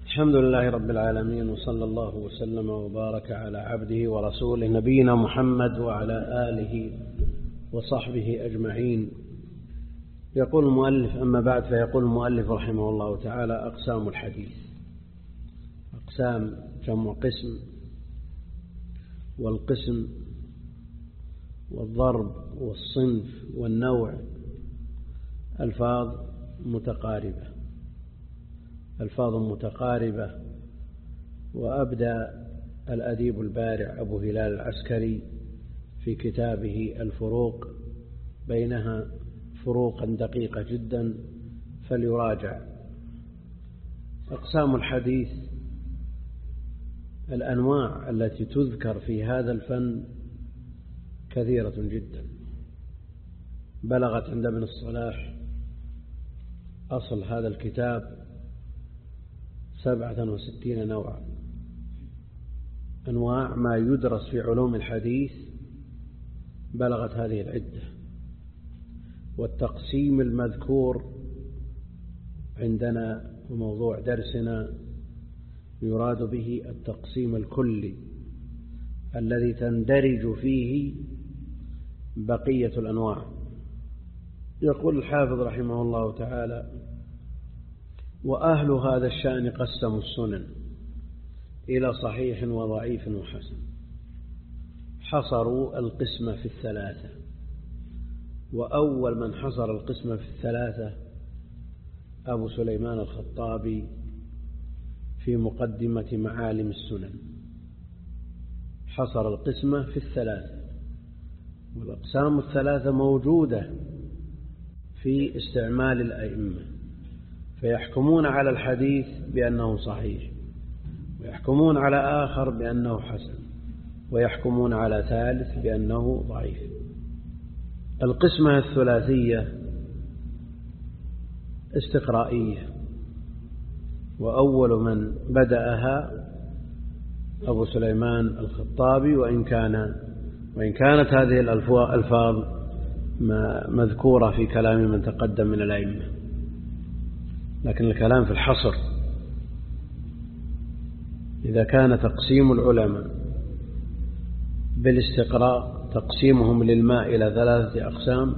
الحمد لله رب العالمين، وصلى الله وسلم وبارك على عبده ورسوله نبينا محمد وعلى آله وصحبه أجمعين. يقول المؤلف: أما بعد، فيقول المؤلف رحمه الله تعالى: أقسام الحديث. أقسام جمع قسم، والقسم والضرب والصنف والنوع ألفاظ متقاربة. وأبدى الأديب البارع أبو هلال العسكري في كتابه الفروق بينها فروقا دقيقة جدا، فليراجع. أقسام الحديث، الأنواع التي تذكر في هذا الفن كثيرة جدا، بلغت عند ابن الصلاح أصل هذا الكتاب 67 نوعا. أنواع ما يدرس في علوم الحديث بلغت هذه العدة. والتقسيم المذكور عندنا وموضوع درسنا يراد به التقسيم الكلي الذي تندرج فيه بقية الأنواع. يقول الحافظ رحمه الله تعالى: وأهل هذا الشأن قسموا السنن إلى صحيح وضعيف وحسن. حصروا القسمة في الثلاثة. وأول من حصر القسمة في الثلاثة أبو سليمان الخطابي في مقدمة معالم السنن. حصر القسمة في الثلاثة، والأقسام الثلاثة موجودة في استعمال الأئمة، فيحكمون على الحديث بأنه صحيح، ويحكمون على آخر بأنه حسن، ويحكمون على ثالث بأنه ضعيف. القسمة الثلاثية استقرائية، وأول من بدأها أبو سليمان الخطابي، وإن كانت هذه الألفاظ مذكورة في كلام من تقدم من الأئمة، لكن الكلام في الحصر. إذا كان تقسيم العلماء بالاستقراء تقسيمهم للماء إلى 3 أقسام: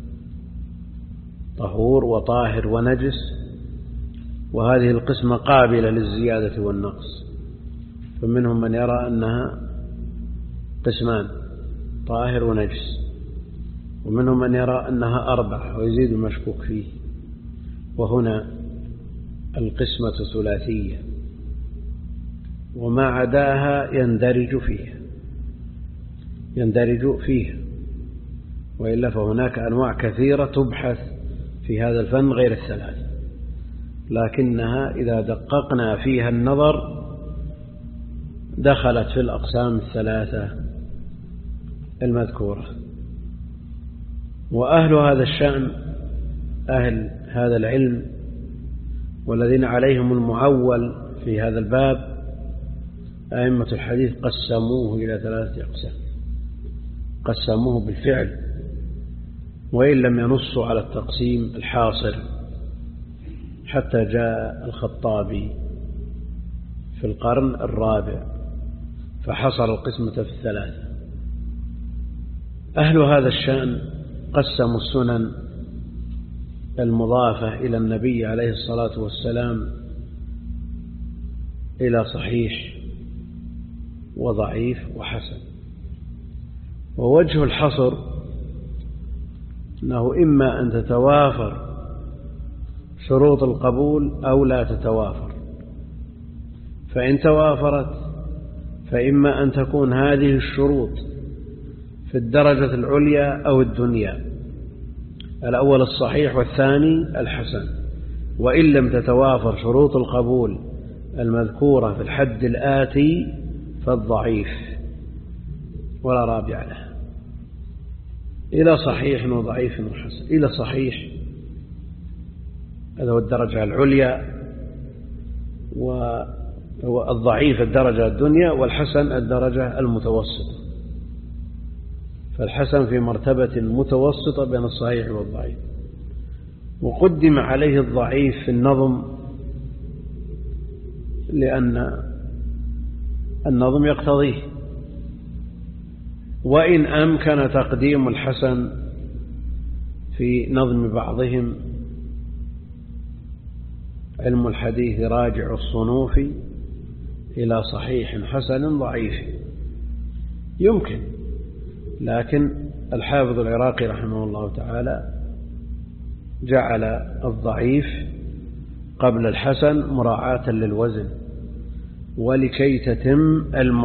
طهور وطاهر ونجس، وهذه القسمة قابلة للزيادة والنقص، فمنهم من يرى أنها قسمان: طاهر ونجس، ومنهم من يرى أنها 4 ويزيد المشكوك فيه. وهنا القسمة ثلاثية، وما عداها يندرج فيها، وإلا فهناك أنواع كثيرة تبحث في هذا الفن غير الثلاث، لكنها إذا دققنا فيها النظر دخلت في الأقسام الثلاثة المذكورة. وأهل هذا الشأن، أهل هذا العلم والذين عليهم المعول في هذا الباب، أئمة الحديث قسموه إلى 3 أقسام، قسموه بالفعل، وإن لم ينصوا على التقسيم الحاصر، حتى جاء الخطابي في القرن الرابع فحصر القسمة في 3. أهل هذا الشأن قسموا السنن المضافة إلى النبي عليه الصلاة والسلام إلى صحيح وضعيف وحسن. ووجه الحصر أنه إما أن تتوافر شروط القبول أو لا تتوافر، فإن توافرت فإما أن تكون هذه الشروط في الدرجة العليا أو الدنيا، الأول الصحيح والثاني الحسن. وإن لم تتوافر شروط القبول المذكورة في الحد الآتي فالضعيف ولا رابع له، إلى صحيح وضعيف وحسن. إلى صحيح هذا هو الدرجة العليا، والضعيف الدرجة الدنيا، والحسن الدرجة المتوسطة. فالحسن في مرتبة متوسطة بين الصحيح والضعيف. وقدم عليه الضعيف في النظم لأن النظم يقتضيه. وإن أمكن تقديم الحسن في نظم بعضهم، علم الحديث راجع الصنوف إلى صحيح حسن ضعيف، يمكن، لكن الحافظ العراقي رحمه الله تعالى جعل الضعيف قبل الحسن مراعاة للوزن ولكي تتم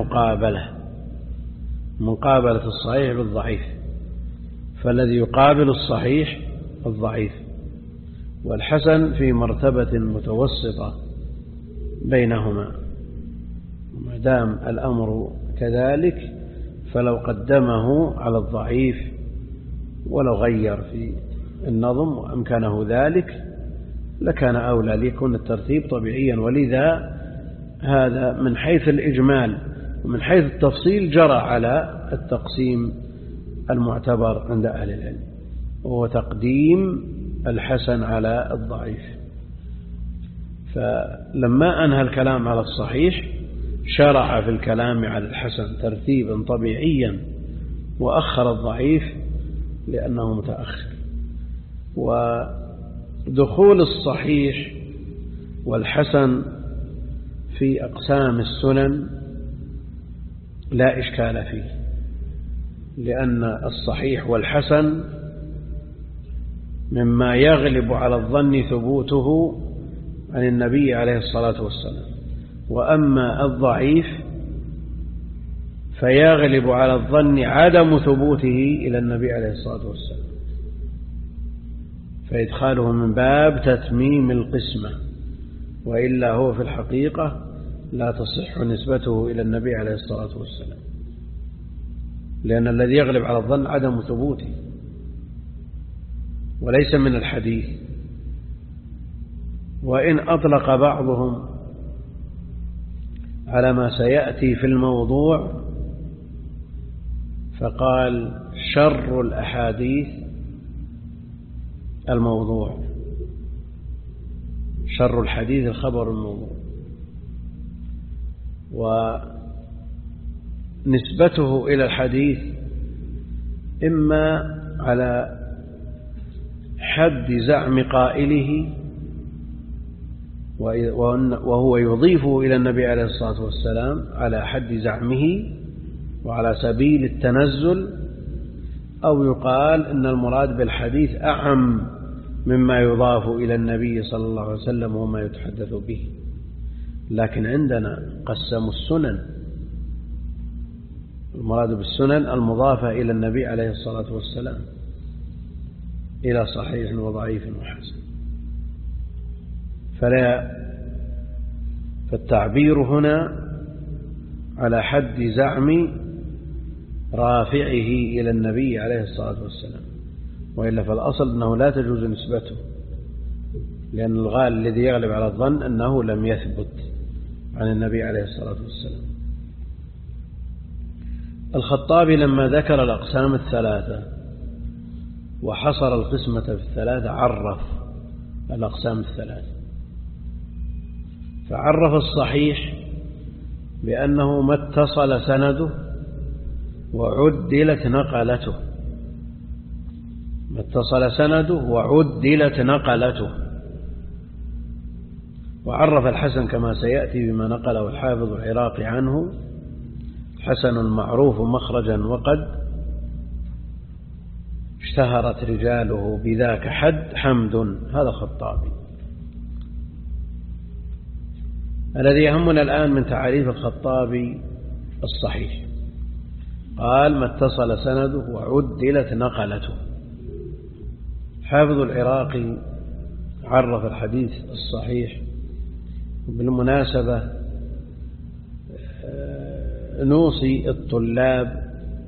مقابلة الصحيح بالضعيف، فالذي يقابل الصحيح الضعيف، والحسن في مرتبة متوسطة بينهما. ما دام الأمر كذلك فلو قدمه على الضعيف ولو غير في النظم وأمكنه ذلك لكان أولى، ليكون الترتيب طبيعيا. ولذا هذا من حيث الإجمال ومن حيث التفصيل جرى على التقسيم المعتبر عند أهل العلم، وهو تقديم الحسن على الضعيف. فلما أنهى الكلام على الصحيح شرع في الكلام على الحسن ترتيبا طبيعيا، وأخر الضعيف لأنه متأخر. ودخول الصحيح والحسن في أقسام السنن لا إشكال فيه، لأن الصحيح والحسن مما يغلب على الظن ثبوته عن النبي عليه الصلاة والسلام، وأما الضعيف فيغلب على الظن عدم ثبوته إلى النبي عليه الصلاة والسلام، فإدخاله من باب تتميم القسمة، وإلا هو في الحقيقة لا تصح نسبته إلى النبي عليه الصلاة والسلام، لأن الذي يغلب على الظن عدم ثبوته وليس من الحديث. وإن أطلق بعضهم على ما سيأتي في الموضوع فقال شر الأحاديث الموضوع، شر الحديث الخبر الموضوع، ونسبته إلى الحديث إما على حد زعم قائله وهو يضيفه إلى النبي عليه الصلاة والسلام على حد زعمه وعلى سبيل التنزل، أو يقال إن المراد بالحديث أعم مما يضاف إلى النبي صلى الله عليه وسلم وما يتحدث به. لكن عندنا قسموا السنن، المراد بالسنن المضافة إلى النبي عليه الصلاة والسلام إلى صحيح وضعيف وحسن. فالتعبير هنا على حد زعم رافعه إلى النبي عليه الصلاة والسلام، وإلا فالأصل أنه لا تجوز نسبته، لأن الغالب الذي يغلب على الظن أنه لم يثبت عن النبي عليه الصلاة والسلام. الخطابي لما ذكر الأقسام الثلاثة وحصر القسمة في الثلاثة عرف الأقسام الثلاثة، فعرف الصحيح بأنه ما اتصل سنده وعدلت نقلته، ما اتصل سنده وعدلت نقلته. وعرف الحسن كما سيأتي بما نقله الحافظ العراقي عنه: حسن معروف مخرجا وقد اشتهرت رجاله بذاك حد حمد. هذا الخطابي. الذي يهمنا الآن من تعريف الخطابي الصحيح، قال: ما اتصل سنده وعدلت نقلته. حافظ العراقي عرف الحديث الصحيح. بالمناسبة نوصي الطلاب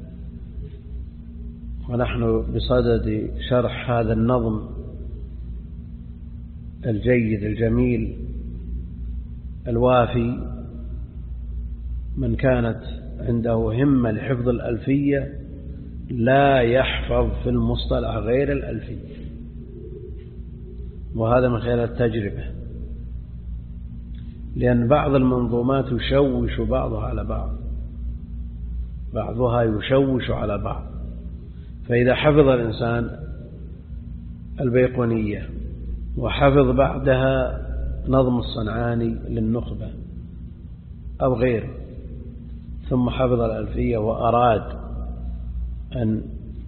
ونحن بصدد شرح هذا النظم الجيد الجميل الوافي، من كانت عنده همة لحفظ الألفية لا يحفظ في المصطلح غير الألفية، وهذا من خلال التجربة. لأن بعض المنظومات يشوش بعضها على بعض، بعضها يشوش على بعض. فإذا حفظ الإنسان البيقونية وحفظ بعدها نظم الصنعاني للنخبة أو غيره، ثم حفظ الألفية وأراد أن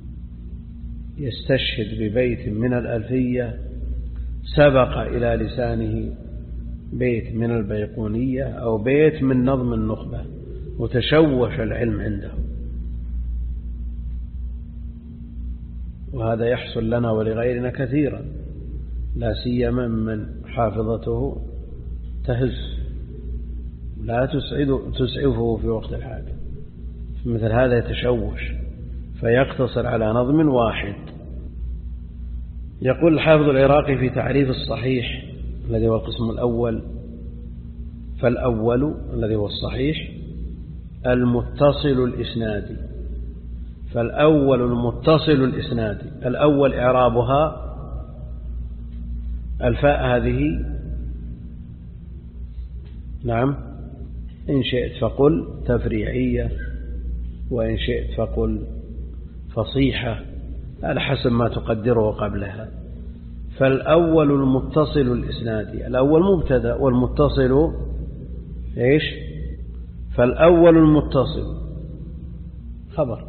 يستشهد ببيت من الألفية، سبق إلى لسانه بيت من البيقونية أو بيت من نظم النخبة وتشوش العلم عنده. وهذا يحصل لنا ولغيرنا كثيرا، لا سيما من حافظته تهز لا تسعفه في وقت الحاجة، مثل هذا يتشوش فيقتصر على نظم واحد. يقول الحافظ العراقي في تعريف الصحيح الذي هو القسم الأول: فالأول الذي هو الصحيح المتصل الإسنادي. فالأول المتصل الإسنادي. الأول إعرابها الفاء هذه نعم إن شئت فقل تفريعية، وإن شئت فقل فصيحة، على حسب ما تقدره قبلها. فالأول المتصل الإسنادي، الأول مبتدأ والمتصل إيش؟ فالأول المتصل خبر،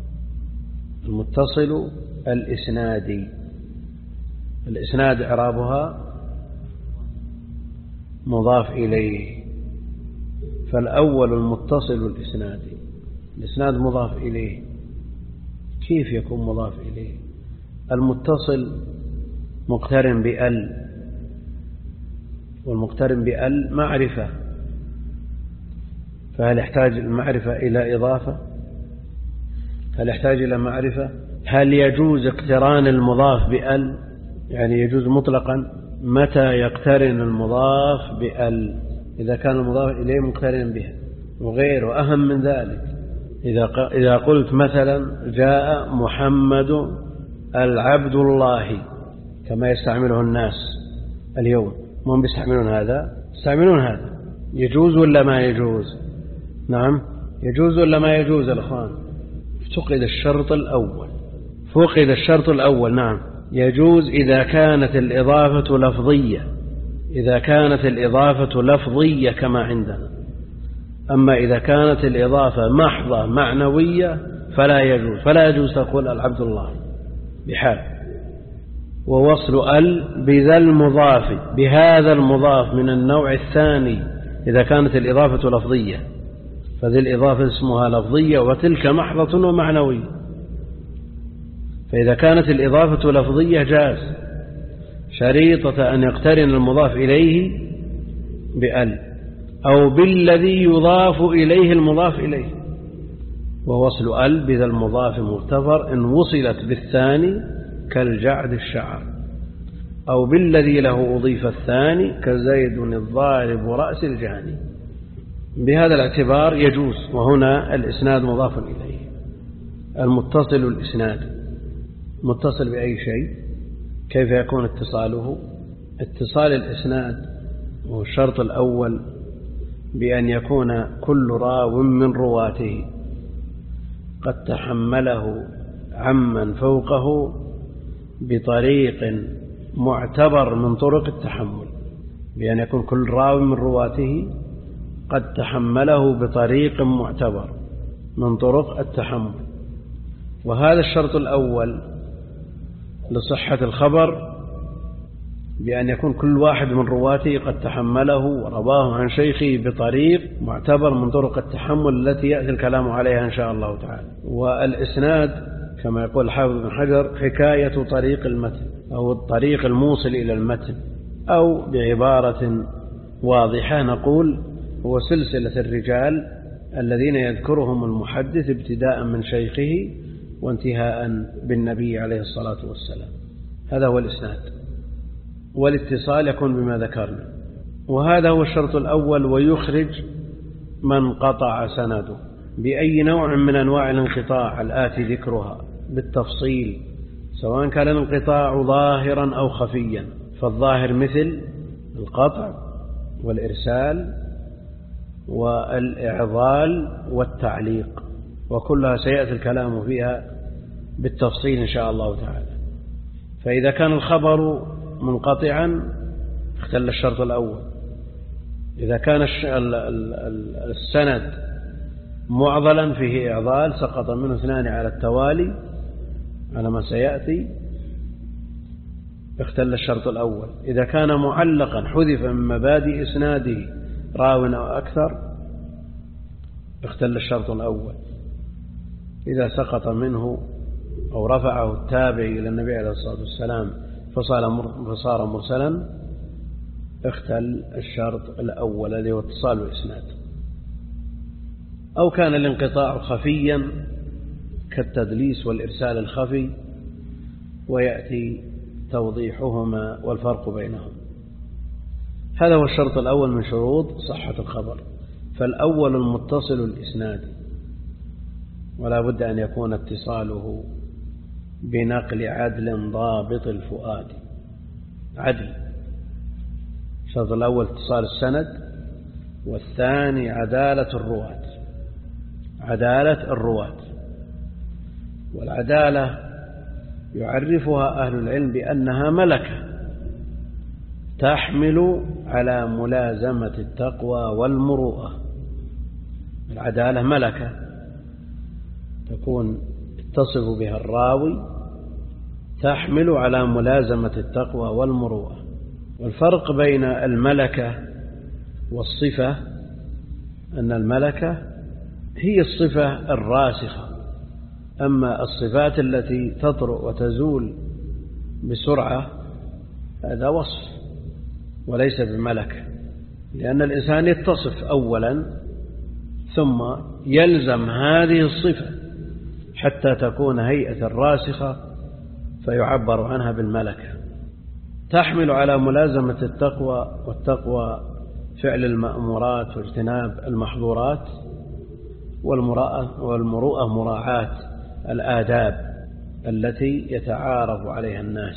المتصل الإسنادي. الإسناد إعرابها مضاف إليه. فالأول المتصل الإسنادي، الإسناد مضاف إليه. كيف يكون مضاف إليه؟ المتصل مقترن بأل، والمقترن بأل معرفة، فهل يحتاج المعرفة إلى إضافة؟ هل يحتاج إلى معرفة؟ هل يجوز اقتران المضاف بأل؟ يعني يجوز مطلقا؟ متى يقترن المضاف بأل؟ إذا كان المضاف إليه مقترن به. وغيره أهم من ذلك، إذا قلت مثلا جاء محمد العبد الله كما يستعمله الناس اليوم، هم بيستعملون هذا، يستعملون هذا، يجوز ولا ما يجوز؟ نعم يجوز ولا ما يجوز الأخوان؟ فقد الشرط الأول، فقد الشرط الأول. نعم يجوز إذا كانت الإضافة لفظية، إذا كانت الإضافة لفظية كما عندنا. أما إذا كانت الإضافة محضة معنوية فلا يجوز، فلا يجوز تقول العبد الله بحال. ووصل ال بذا المضاف، بهذا المضاف من النوع الثاني إذا كانت الإضافة لفظية، فذي الإضافة اسمها لفظية وتلك محضة ومعنوية. فإذا كانت الإضافة لفظية جاز، شريطة أن يقترن المضاف إليه بأل أو بالذي يضاف إليه المضاف إليه. ووصل ال بذا المضاف مغتفر إن وصلت بالثاني كالجعد الشعر، أو بالذي له أضيف الثاني كزيد الضارب رأس الجاني. بهذا الاعتبار يجوز. وهنا الإسناد مضاف إليه. المتصل الإسناد متصل بأي شيء. كيف يكون اتصاله؟ اتصال الإسناد وهو الشرط الأول بأن يكون كل راو من رواته قد تحمله عمن فوقه بطريق معتبر من طرق التحمل، بأن يكون كل راو من رواته قد تحمله بطريق معتبر من طرق التحمل. وهذا الشرط الأول لصحة الخبر، بأن يكون كل واحد من رواته قد تحمله ورواه عن شيخه بطريق معتبر من طرق التحمل التي يأتي الكلام عليها إن شاء الله تعالى. والإسناد كما يقول الحافظ بن حجر حكاية طريق المتن أو الطريق الموصل إلى المتن، أو بعبارة واضحة نقول هو سلسلة الرجال الذين يذكرهم المحدث ابتداء من شيخه وانتهاء بالنبي عليه الصلاة والسلام. هذا هو الإسناد. والاتصال يكون بما ذكرنا. وهذا هو الشرط الأول. ويخرج من قطع سنده بأي نوع من أنواع الانقطاع الآتي ذكرها بالتفصيل، سواء كان الانقطاع ظاهرا أو خفيا. فالظاهر مثل القطع والإرسال والإعضال والتعليق، وكلها سيأتي الكلام فيها بالتفصيل إن شاء الله تعالى. فإذا كان الخبر منقطعا اختل الشرط الأول. إذا كان السند معضلا فيه إعضال سقط منه اثنان على التوالي على ما سيأتي اختل الشرط الأول. إذا كان معلقا حذف من مبادئ إسناده راو أو أكثر اختل الشرط الأول. إذا سقط منه أو رفعه التابع إلى النبي عليه الصلاة والسلام فصار مرسلا اختل الشرط الأول الذي هو اتصال الإسناد. أو كان الانقطاع خفيا كالتدليس والإرسال الخفي، ويأتي توضيحهما والفرق بينهم. هذا هو الشرط الأول من شروط صحة الخبر. فالأول المتصل الإسناد، ولا بد أن يكون اتصاله بنقل عدل ضابط الفؤاد. عدل. الشرط الأول اتصال السند، والثاني عدالة الرواة. عدالة الرواة. والعدالة يعرفها أهل العلم بأنها ملكة تحمل على ملازمة التقوى والمروءة. العدالة ملكة تكون يتصف بها الراوي تحمل على ملازمة التقوى والمروءة. والفرق بين الملكة والصفة أن الملكة هي الصفة الراسخة، أما الصفات التي تطرأ وتزول بسرعة هذا وصف وليس بملكة، لأن الإنسان يتصف أولا ثم يلزم هذه الصفة حتى تكون هيئة راسخة فيعبر عنها بالملكة. تحمل على ملازمة التقوى، والتقوى فعل المأمورات واجتناب المحظورات، والمروءة مراعاة الآداب التي يتعارف عليها الناس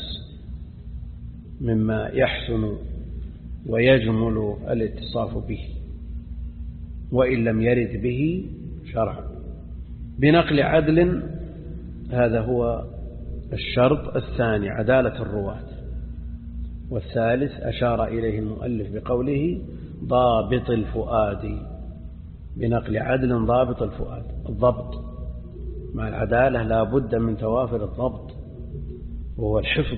مما يحسن ويجمل الاتصاف به وإن لم يرد به شرعا. بنقل عدل، هذا هو الشرط الثاني عدالة الرواة. والثالث أشار إليه المؤلف بقوله ضابط الفؤاد. بنقل عدل ضابط الفؤاد. الضبط مع العدالة لا بد من توافر الضبط، وهو الحفظ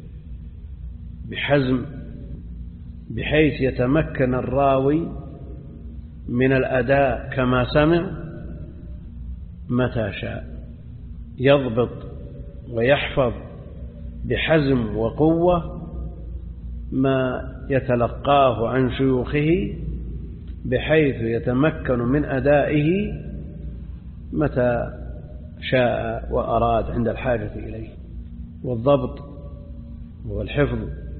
بحزم بحيث يتمكن الراوي من الأداء كما سمع متى شاء، يضبط ويحفظ بحزم وقوة ما يتلقاه عن شيوخه بحيث يتمكن من أدائه متى شاء وأراد عند الحاجة إليه. والضبط والحفظ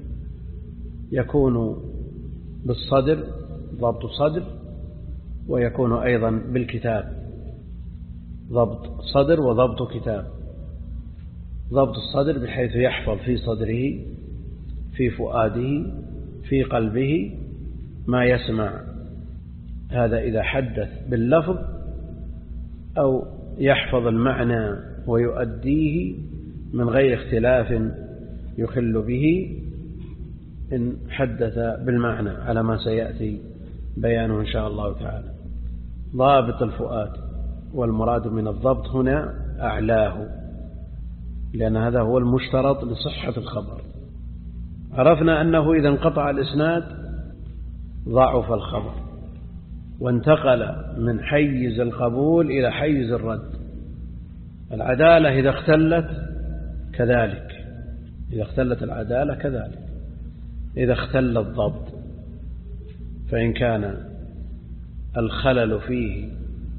يكون بالصدر، ضبط صدر، ويكون أيضا بالكتاب، ضبط صدر وضبط كتاب. ضبط الصدر بحيث يحفظ في صدره في فؤاده في قلبه ما يسمع، هذا إذا حدث باللفظ، أو يحفظ المعنى ويؤديه من غير اختلاف يخل به إن حدث بالمعنى على ما سيأتي بيانه إن شاء الله تعالى. ضابط الفؤاد، والمراد من الضبط هنا أعلاه، لأن هذا هو المشترط لصحة الخبر. عرفنا أنه إذا انقطع الإسناد ضعف الخبر وانتقل من حيز القبول إلى حيز الرد. العدالة إذا اختلت كذلك، إذا اختلت العدالة كذلك. إذا اختل الضبط فإن كان الخلل فيه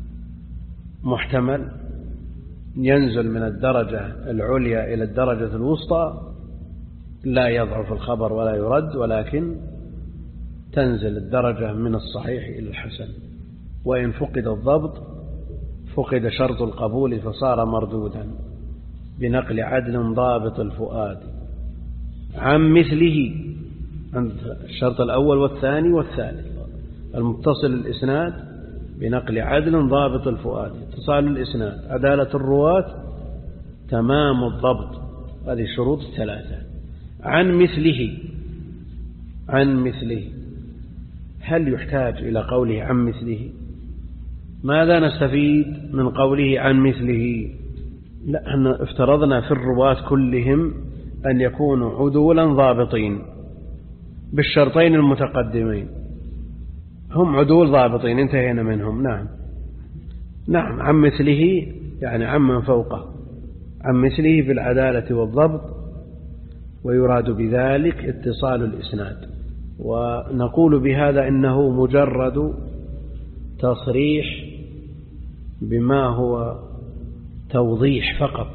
محتمل ينزل من الدرجة العليا إلى الدرجة الوسطى، لا يضعف الخبر ولا يرد، ولكن تنزل الدرجة من الصحيح إلى الحسن. وإن فقد الضبط فقد شرط القبول فصار مردودا بنقل عدل ضابط الفؤاد عن عند الشرط الأول والثاني والثالث. المتصل الإسناد بنقل عدل ضابط الفؤاد، اتصال الإسناد، عدالة الرواة، تمام الضبط. هذه شروط الثلاثة. عن مثله هل يحتاج إلى قوله عن مثله؟ ماذا نستفيد من قوله عن مثله؟ لا، احنا افترضنا في الرواة كلهم أن يكونوا عدولا ضابطين بالشرطين المتقدمين. هم عدول ضابطين انتهينا منهم. نعم عن مثله يعني عمن فوقه، عن مثله في العدالة والضبط، ويراد بذلك اتصال الإسناد. ونقول بهذا إنه مجرد تصريح بما هو توضيح فقط،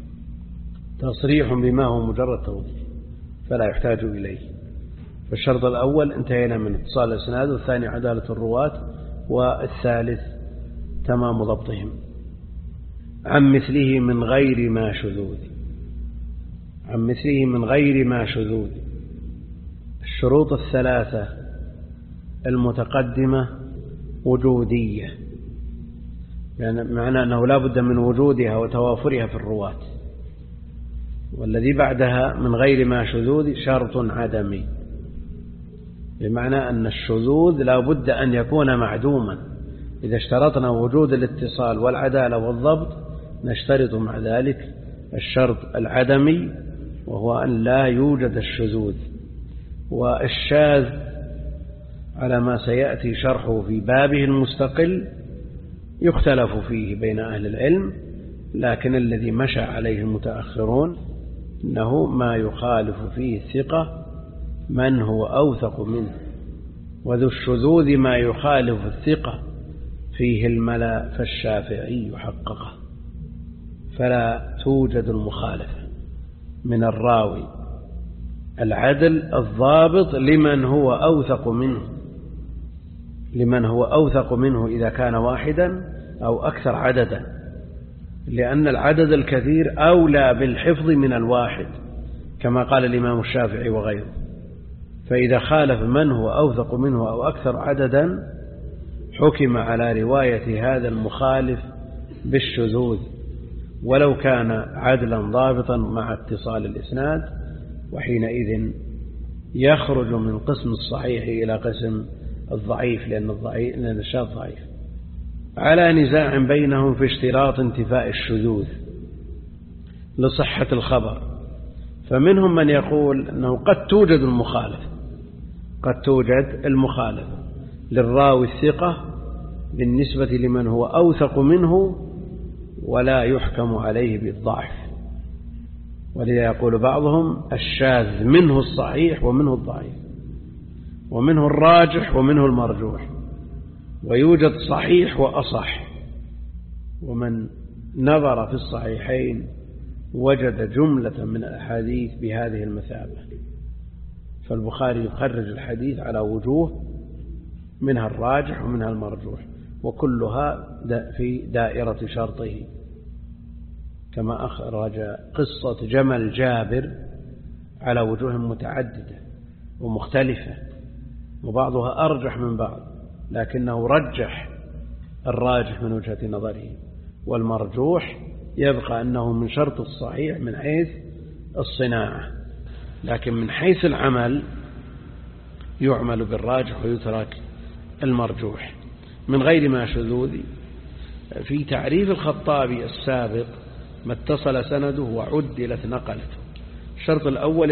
تصريح بما هو مجرد توضيح فلا يحتاج إليه. فالشرط الأول انتهينا من اتصال الإسناد، والثاني عدالة الرواة، والثالث تمام ضبطهم. عن مثله من غير ما شذوذ، عن مثله من غير ما شذوذ. الشروط الثلاثة المتقدمة وجودية، يعني معنى أنه لا بد من وجودها وتوافرها في الرواة. والذي بعدها من غير ما شذوذ شرط عدمي، بمعنى أن الشذوذ لا بد أن يكون معدوما. إذا اشترطنا وجود الاتصال والعدالة والضبط نشترط مع ذلك الشرط العدمي، وهو أن لا يوجد الشذوذ. والشاذ على ما سيأتي شرحه في بابه المستقل يختلف فيه بين أهل العلم، لكن الذي مشى عليه المتأخرون إنه ما يخالف فيه الثقة من هو أوثق منه، وذو الشذوذ ما يخالف الثقة فيه الملا، فالشافعي حققه. فلا توجد المخالفة من الراوي العدل الضابط لمن هو أوثق منه إذا كان واحدا أو أكثر عددا، لأن العدد الكثير أولى بالحفظ من الواحد كما قال الإمام الشافعي وغيره. فإذا خالف من هو أوثق منه أو أكثر عددا حكم على رواية هذا المخالف بالشذوذ ولو كان عدلا ضابطا مع اتصال الإسناد، وحينئذ يخرج من قسم الصحيح إلى قسم الضعيف، لأن الشاذ ضعيف. على نزاع بينهم في اشتراط انتفاء الشذوذ لصحة الخبر، فمنهم من يقول أنه قد توجد المخالفة للراوي الثقة بالنسبة لمن هو أوثق منه ولا يحكم عليه بالضعف. ولذا يقول بعضهم الشاذ منه الصحيح ومنه الضعيف، ومنه الراجح ومنه المرجوح، ويوجد صحيح وأصح. ومن نظر في الصحيحين وجد جملة من الأحاديث بهذه المثابة. فالبخاري يخرج الحديث على وجوه، منها الراجح ومنها المرجوح، وكلها في دائرة شرطه، كما أخرج قصة جمل جابر على وجوه متعددة ومختلفة، وبعضها أرجح من بعض، لكنه رجح الراجح من وجهة نظره، والمرجوح يبقى أنه من شرط الصحيح من حيث الصناعة، لكن من حيث العمل يعمل بالراجح ويترك المرجوح. من غير ما شذوذ في تعريف الخطابي السابق ما اتصل سنده وعدلت نقلته. الشرط الأول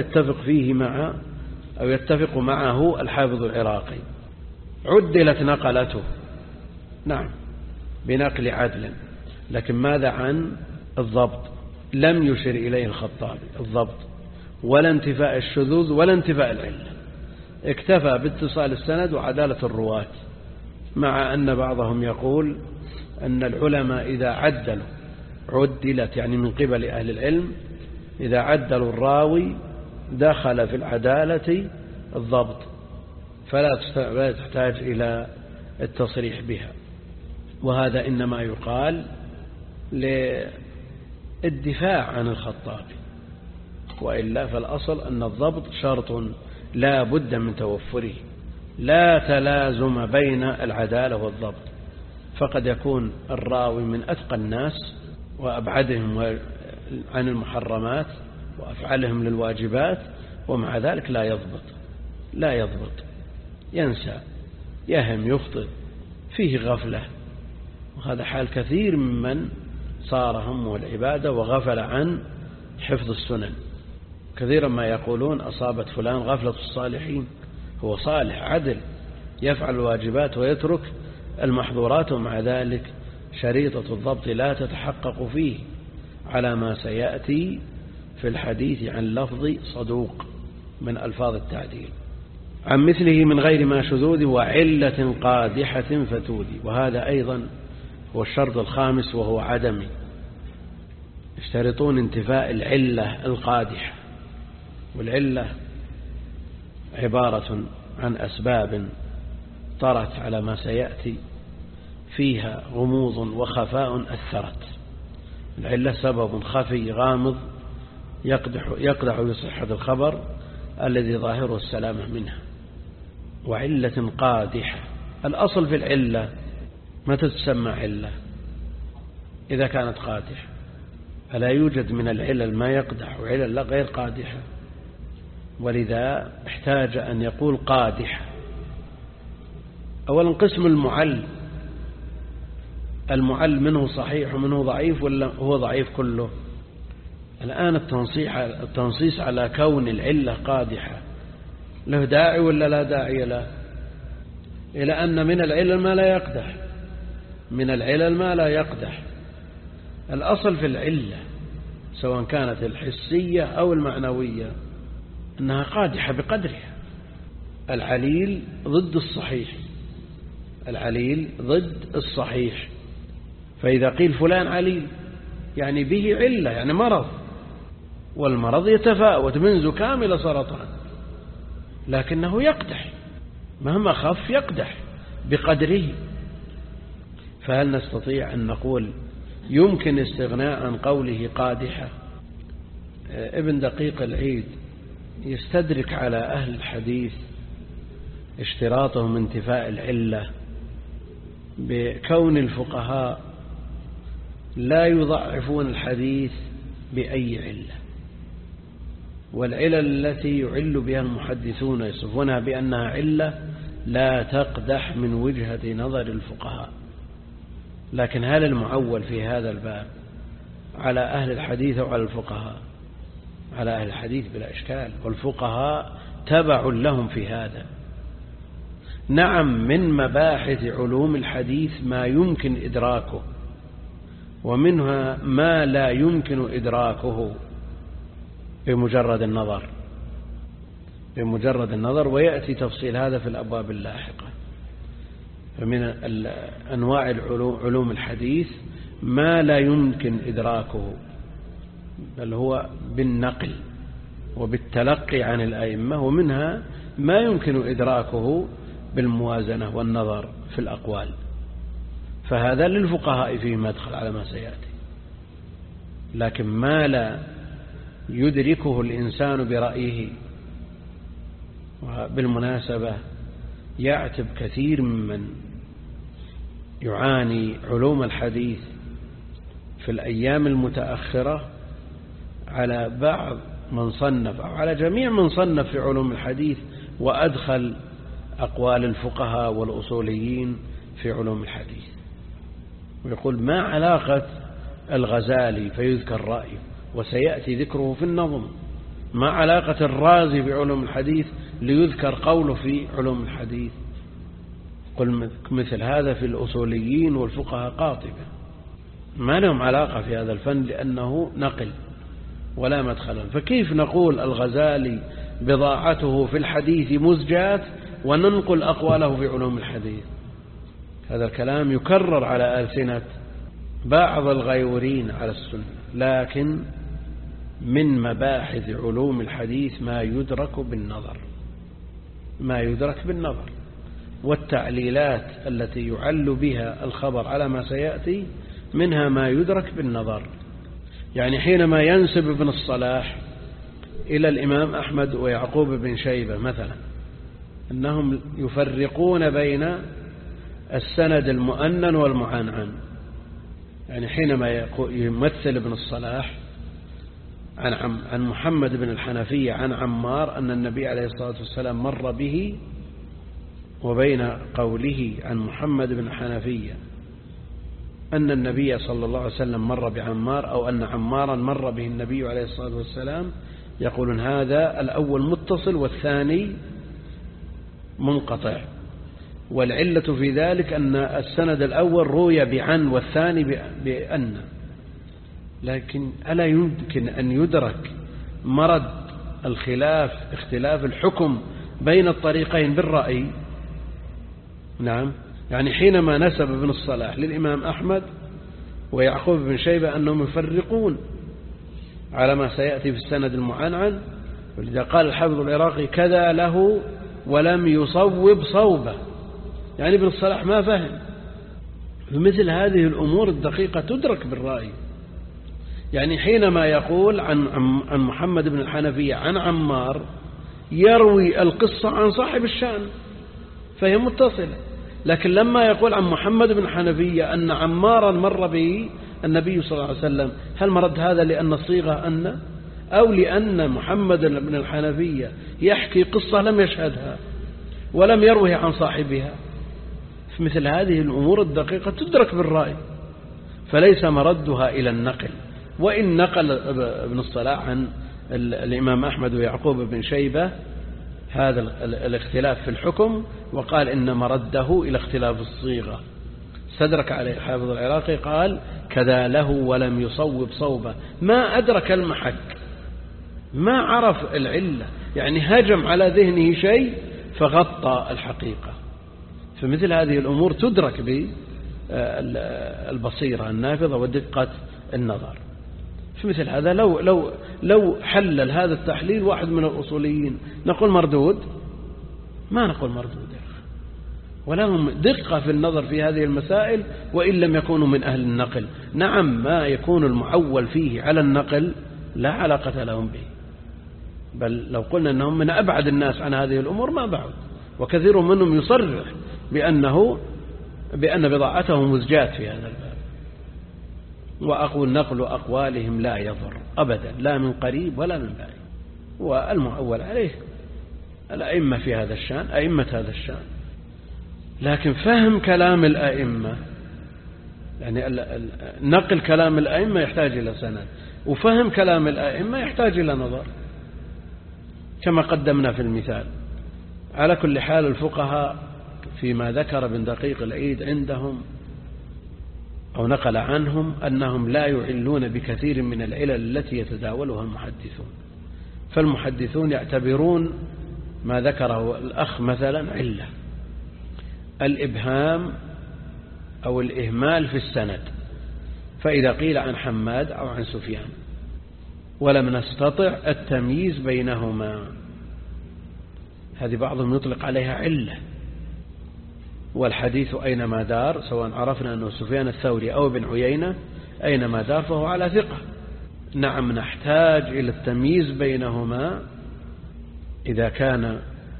يتفق معه الحافظ العراقي، عدلت نقلته، نعم بنقل عدل، لكن ماذا عن الضبط؟ لم يشر إليه الخطابي الضبط ولا انتفاء الشذوذ ولا انتفاء العلة، اكتفى باتصال السند وعدالة الرواة، مع أن بعضهم يقول أن العلماء إذا عدلت يعني من قبل أهل العلم، إذا عدلوا الراوي دخل في العدالة الضبط فلا تحتاج إلى التصريح بها. وهذا إنما يقال للدفاع عن الخطابي، وإلا فالأصل أن الضبط شرط لا بد من توفره. لا تلازم بين العدالة والضبط، فقد يكون الراوي من أتقى الناس وأبعدهم عن المحرمات وأفعلهم للواجبات، ومع ذلك لا يضبط، ينسى، يهم، يخطئ، فيه غفلة. وهذا حال كثير ممن صار همه العبادة وغفل عن حفظ السنن. كثيرا ما يقولون أصابت فلان غفلة الصالحين، هو صالح عدل يفعل الواجبات ويترك المحظورات، ومع ذلك شريطة الضبط لا تتحقق فيه، على ما سيأتي في الحديث عن لفظ صدوق من ألفاظ التعديل، عن مثله من غير ما شذوذ وعلة قادحة فتودي. وهذا أيضا هو الشرط الخامس، وهو عدمي. يشترطون انتفاء العلة القادحة، والعلة عبارة عن أسباب طرت على ما سيأتي فيها غموض وخفاء أثرت. العلة سبب خفي غامض يقدح بصحة الخبر الذي ظاهره السلامة منها. وعلة قادحة، الأصل في العلة متى تسمى علة؟ إذا كانت قادحة. ألا يوجد من العلل ما يقدح وعلل غير قادحة؟ ولذا احتاج أن يقول قادحة. أولا قسم المعل منه صحيح ومنه ضعيف، ولا هو ضعيف كله؟ الآن التنصيص على كون العلة قادحة له داعي ولا لا داعي له؟ إلى أن من العلل ما لا يقدح. الأصل في العلة سواء كانت الحسية أو المعنوية أنها قادحة بقدرها. العليل ضد الصحيح. فإذا قيل فلان عليل يعني به علة، يعني مرض، والمرض يتفاوت من زكام إلى سرطان، لكنه يقدح مهما خف، يقدح بقدره. فهل نستطيع أن نقول يمكن استغناء عن قوله قادحة؟ ابن دقيق العيد يستدرك على أهل الحديث اشتراطهم انتفاء العلة بكون الفقهاء لا يضعفون الحديث بأي علة، والعلل التي يعل بها المحدثون يصفونها بأنها علة لا تقدح من وجهة نظر الفقهاء. لكن هل المعول في هذا الباب على أهل الحديث أو على الفقهاء؟ على أهل الحديث بلا إشكال، والفقهاء تبع لهم في هذا. نعم، من مباحث علوم الحديث ما يمكن إدراكه، ومنها ما لا يمكن إدراكه بمجرد النظر، ويأتي تفصيل هذا في الأبواب اللاحقة. فمن أنواع علوم الحديث ما لا يمكن إدراكه، بل هو بالنقل وبالتلقي عن الأئمة، ومنها ما يمكن إدراكه بالموازنة والنظر في الأقوال. فهذا للفقهاء فيه مدخل على ما سيأتي. لكن ما لا يدركه الإنسان برأيه، وبالمناسبة يعتب كثير ممن يعاني علوم الحديث في الأيام المتأخرة على بعض من صنف أو على جميع من صنف في علوم الحديث وأدخل أقوال الفقهاء والأصوليين في علوم الحديث، ويقول ما علاقة الغزالي فيذكر رأيه وسيأتي ذكره في النظم، ما علاقة الرازي بعلوم الحديث ليذكر قوله في علوم الحديث؟ قل مثل هذا في الأصوليين والفقهاء قاطبة، ما لهم علاقة في هذا الفن لأنه نقل ولا مدخل. فكيف نقول الغزالي بضاعته في الحديث مزجات وننقل أقواله في علوم الحديث؟ هذا الكلام يكرر على ألسنة بعض الغيورين على السنة. لكن من مباحث علوم الحديث ما يدرك بالنظر، والتعليلات التي يعل بها الخبر على ما سيأتي منها ما يدرك بالنظر. يعني حينما ينسب ابن الصلاح إلى الإمام أحمد ويعقوب بن شيبة مثلا أنهم يفرقون بين السند المؤنن والمعنعن. يعني حينما يمثل ابن الصلاح عن محمد بن الحنفية عن عمار أن النبي عليه الصلاة والسلام مر به، وبين قوله عن محمد بن الحنفية أن النبي صلى الله عليه وسلم مر بعمار، أو أن عمارا مر به النبي عليه الصلاة والسلام، يقولون هذا الأول متصل والثاني منقطع. والعلة في ذلك أن السند الأول روي بعن والثاني بأن. لكن ألا يمكن أن يدرك مرد الخلاف اختلاف الحكم بين الطريقين بالرأي؟ نعم. يعني حينما نسب ابن الصلاح للإمام أحمد ويعقوب بن شيبة أنهم يفرقون على ما سيأتي في السند المعنعن، ولذا قال الحافظ العراقي كذا له ولم يصوب صوبه، يعني ابن الصلاح ما فهم. فمثل هذه الأمور الدقيقة تدرك بالرأي. يعني حينما يقول عن محمد بن الحنفية عن عمار يروي القصة عن صاحب الشأن فهي متصلة، لكن لما يقول عن محمد بن الحنفية أن عمارا مر به النبي صلى الله عليه وسلم، هل مرد هذا لأن الصيغة أن، أو لأن محمد بن الحنفية يحكي قصة لم يشهدها ولم يروه عن صاحبها؟ فمثل هذه الأمور الدقيقة تدرك بالرأي، فليس مردها إلى النقل. وإن نقل ابن الصلاح عن الإمام أحمد ويعقوب بن شيبة هذا الاختلاف في الحكم وقال إن مرده إلى اختلاف الصيغة، استدرك عليه الحافظ العراقي قال كذا له ولم يصوب صوبه، ما أدرك المحك، ما عرف العلة، يعني هجم على ذهنه شيء فغطى الحقيقة. فمثل هذه الأمور تدرك بالبصيرة النافذة ودقة النظر. في مثل هذا لو حلل هذا التحليل واحد من الأصوليين نقول مردود؟ ما نقول مردود، ولهم دقة في النظر في هذه المسائل وإن لم يكونوا من أهل النقل. نعم، ما يكون المعول فيه على النقل لا علاقة لهم به، بل لو قلنا أنهم من أبعد الناس عن هذه الأمور ما بعد، وكثير منهم يصرح بأن بضاعتهم مزجات في هذا الباب. وأقول نقل أقوالهم لا يضر أبدا، لا من قريب ولا من بعيد. والمعول عليه الأئمة في هذا الشأن، أئمة هذا الشأن. لكن فهم كلام الأئمة، يعني نقل كلام الأئمة يحتاج إلى سند، وفهم كلام الأئمة يحتاج إلى نظر كما قدمنا في المثال. على كل حال الفقهاء فيما ذكر ابن دقيق العيد عندهم أو نقل عنهم أنهم لا يعلون بكثير من العلل التي يتداولها المحدثون. فالمحدثون يعتبرون ما ذكره الأخ مثلا علة، الإبهام أو الإهمال في السند. فإذا قيل عن حماد أو عن سفيان ولم نستطع التمييز بينهما، هذه بعضهم يطلق عليها علة. والحديث أينما دار، سواء عرفنا أنه سفيان الثوري أو ابن عيينة، أينما دار فهو على ثقة. نعم، نحتاج إلى التمييز بينهما إذا كان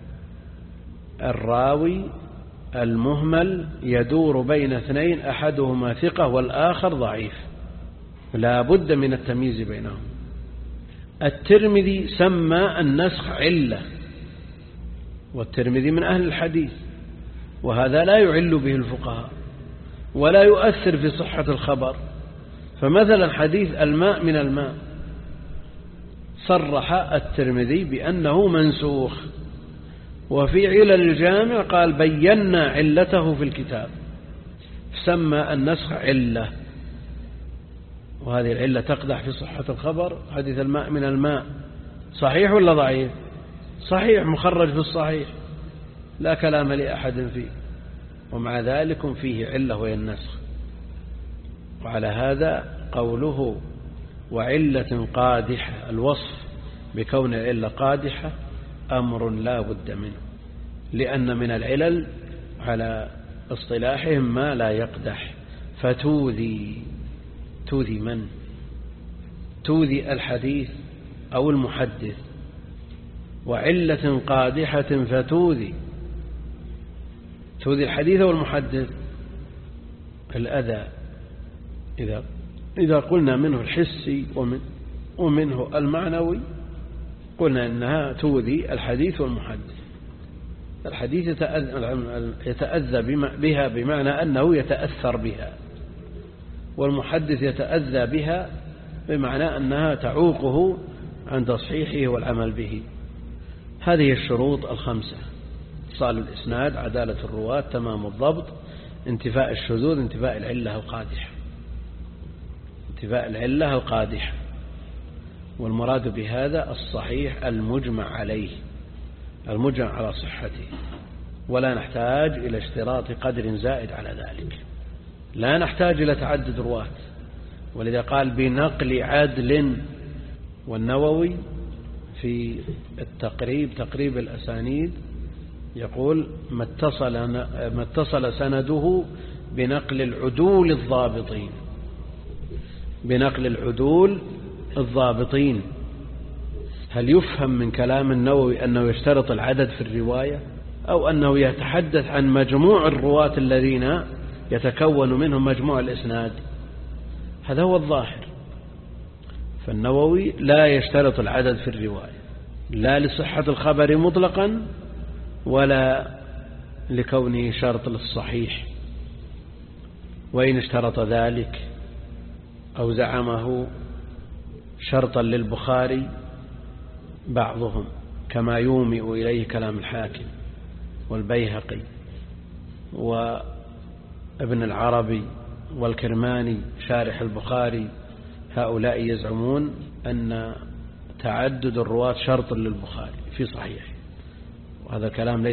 الراوي المهمل يدور بين اثنين أحدهما ثقة والآخر ضعيف، لا بد من التمييز بينهم. الترمذي سمى النسخ علة، والترمذي من أهل الحديث، وهذا لا يعل به الفقهاء ولا يؤثر في صحة الخبر. فمثلا حديث الماء من الماء صرح الترمذي بأنه منسوخ، وفي علل الجامع قال بينا علته في الكتاب، سمى النسخ علة. وهذه العلة تقدح في صحة الخبر. حديث الماء من الماء صحيح ولا ضعيف؟ صحيح، مخرج في الصحيح، لا كلام لأحد فيه، ومع ذلك فيه علة وهي النسخ. وعلى هذا قوله وعلة قادحة، الوصف بكون العلة قادحة أمر لا بد منه، لأن من العلل على اصطلاحهم ما لا يقدح، فتوذي من؟ توذي الحديث أو المحدث وعلة قادحة فتؤذي الحديث والمحدث الأذى. إذا قلنا منه الحسي ومنه المعنوي قلنا إنها تؤذي الحديث والمحدث. الحديث يتأذى بها بمعنى أنه يتأثر بها، والمحدث يتأذى بها بمعنى أنها تعوقه عن تصحيحه والعمل به. هذه الشروط الخمسة: اتصال الإسناد، عدالة الرواة، تمام الضبط، انتفاء الشذوذ، انتفاء العلة القادحة. والمراد بهذا الصحيح المجمع عليه، المجمع على صحته، ولا نحتاج إلى اشتراط قدر زائد على ذلك، لا نحتاج إلى تعدد رواة. ولذا قال بنقل عدل. والنووي في تقريب الأسانيد يقول ما اتصل سنده بنقل العدول الضابطين. هل يفهم من كلام النووي أنه يشترط العدد في الرواية، أو أنه يتحدث عن مجموع الرواة الذين يتكون منهم مجموع الإسناد؟ هذا هو الظاهر. فالنووي لا يشترط العدد في الرواية، لا لصحة الخبر مطلقا ولا لكونه شرط للصحيح. وإن اشترط ذلك أو زعمه شرطا للبخاري بعضهم، كما يومئ إليه كلام الحاكم والبيهقي وابن العربي والكرماني شارح البخاري، هؤلاء يزعمون أن تعدد الرواة شرط للبخاري في صحيح، وهذا كلام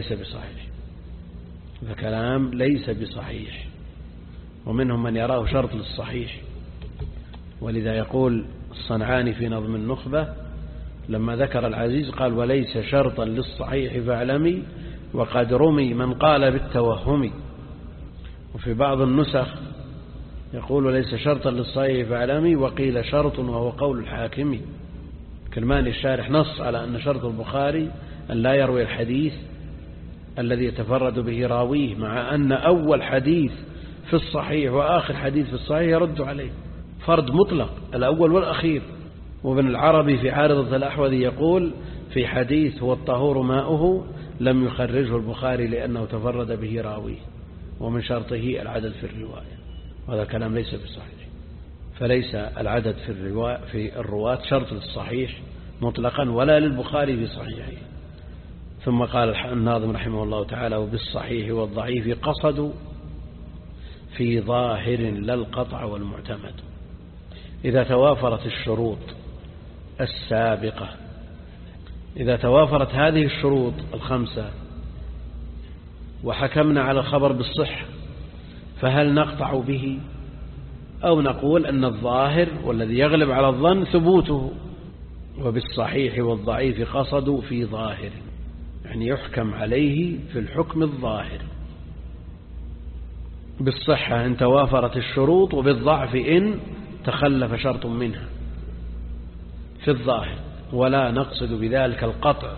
ليس بصحيح. ومنهم من يراه شرط للصحيح. ولذا يقول الصنعاني في نظم النخبة لما ذكر العزيز قال وليس شرطا للصحيح فاعلمي وقد رمي من قال بالتوهم. وفي بعض النسخ يقول ليس شرطا للصحيح فاعلمي وقيل شرط وهو قول الحاكم. كرماني الشارح نص على أن شرط البخاري أن لا يروي الحديث الذي يتفرد به راويه، مع أن أول حديث في الصحيح وآخر حديث في الصحيح يرد عليه، فرد مطلق الأول والأخير. وابن العربي في عارضة الأحوذي يقول في حديث هو الطهور ماؤه لم يخرجه البخاري لأنه تفرد به راويه، ومن شرطه العدد في الرواية، وهذا كلام ليس بصحيح. فليس العدد في الرواة شرط للصحيح مطلقا ولا للبخاري في صحيحه. ثم قال الناظم رحمه الله تعالى وبالصحيح والضعيف قصدوا في ظاهر لا القطع والمعتمد. إذا توافرت الشروط السابقة، إذا توافرت هذه الشروط الخمسة وحكمنا على الخبر بالصحة، فهل نقطع به أو نقول أن الظاهر والذي يغلب على الظن ثبوته؟ وبالصحيح والضعيف قصدوا في ظاهر، يعني يحكم عليه في الحكم الظاهر. بالصحة إن توافرت الشروط، وبالضعف إن تخلف شرط منها في الظاهر، ولا نقصد بذلك القطع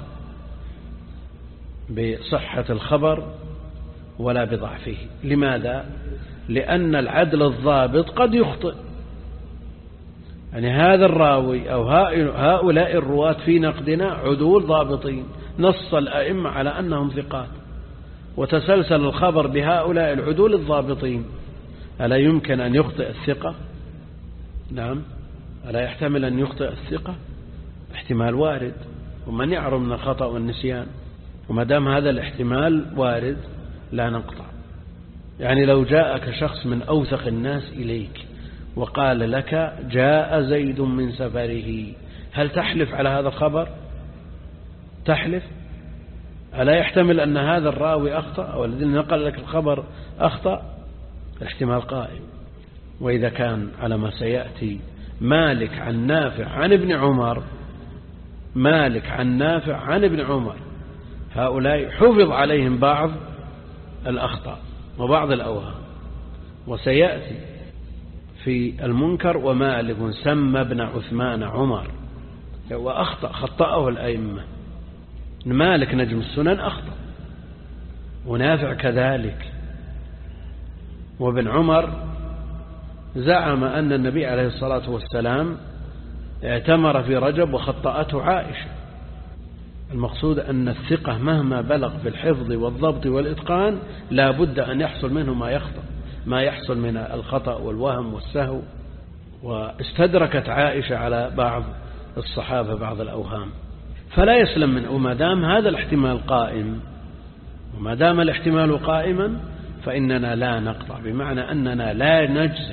بصحة الخبر ولا بضعفه. لماذا؟ لأن العدل الضابط قد يخطئ. يعني هذا الراوي أو هؤلاء الرواة في نقدنا عدول ضابطين، نص الأئمة على أنهم ثقات، وتسلسل الخبر بهؤلاء العدول الضابطين، ألا يمكن أن يخطئ الثقة؟ نعم، ألا يحتمل أن يخطئ الثقة؟ احتمال وارد، ومن يعرف من الخطأ والنسيان. وما دام هذا الاحتمال وارد لا نقطع. يعني لو جاءك شخص من أوثق الناس إليك وقال لك جاء زيد من سفره، هل تحلف على هذا الخبر؟ تحلف؟ ألا يحتمل أن هذا الراوي أخطأ أو الذي نقل لك الخبر أخطأ؟ الاحتمال قائم. وإذا كان على ما سيأتي مالك عن نافع عن ابن عمر، مالك عن نافع عن ابن عمر، هؤلاء حفظ عليهم بعض الأخطاء وبعض الأوهام. وسيأتي في المنكر ومالك سمى ابن عثمان عمر، وأخطأ، خطأه الأئمة، مالك نجم السنن أخطأ، ونافع كذلك، وابن عمر زعم أن النبي عليه الصلاة والسلام اعتمر في رجب وخطأته عائشة. المقصود أن الثقة مهما بلغ في الحفظ والضبط والإتقان لا بد أن يحصل منه ما يحصل من الخطأ والوهم والسهو. واستدركت عائشة على بعض الصحابة بعض الأوهام، فلا يسلم من، وما دام هذا الاحتمال قائم، وما دام الاحتمال قائما فإننا لا نقطع، بمعنى أننا لا نجزم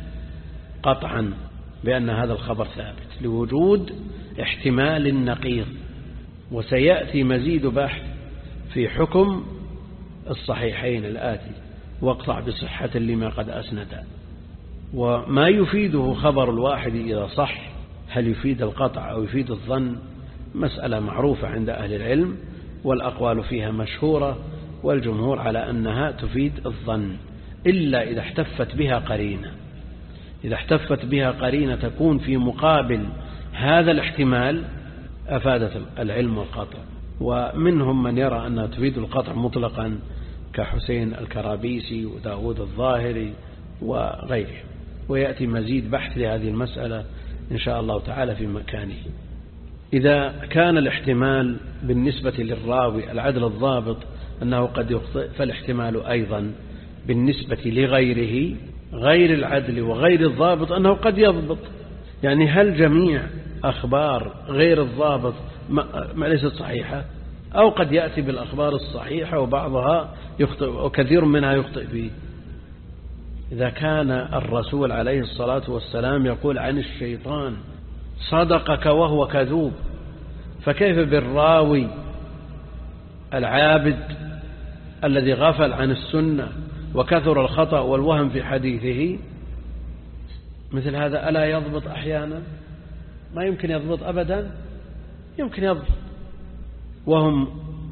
قطعا بأن هذا الخبر ثابت لوجود احتمال نقيض. وسيأتي مزيد بحث في حكم الصحيحين الآتي: واقطع بصحة لما قد أسند. وما يفيده خبر الواحد إذا صح، هل يفيد القطع أو يفيد الظن؟ مسألة معروفة عند أهل العلم، والأقوال فيها مشهورة، والجمهور على أنها تفيد الظن، إلا إذا احتفت بها قرينة. إذا احتفت بها قرينة تكون في مقابل هذا الاحتمال أفادت العلم والقطع. ومنهم من يرى أنها تفيد القطع مطلقا كحسين الكرابيسي وداود الظاهري وغيره. ويأتي مزيد بحث لهذه المسألة إن شاء الله تعالى في مكانه. إذا كان الاحتمال بالنسبة للراوي العدل الضابط أنه قد يخطئ، فالاحتمال أيضا بالنسبة لغيره غير العدل وغير الضابط أنه قد يضبط. يعني هل جميع أخبار غير الضابط ما ليست صحيحة؟ أو قد يأتي بالأخبار الصحيحة وبعضها يخطئ وكثير منها يخطئ فيه. إذا كان الرسول عليه الصلاة والسلام يقول عن الشيطان صدقك وهو كذوب، فكيف بالراوي العابد الذي غفل عن السنة وكثر الخطأ والوهم في حديثه؟ مثل هذا ألا يضبط أحيانا؟ ما يمكن يضبط أبدا، يمكن يضبط. وهم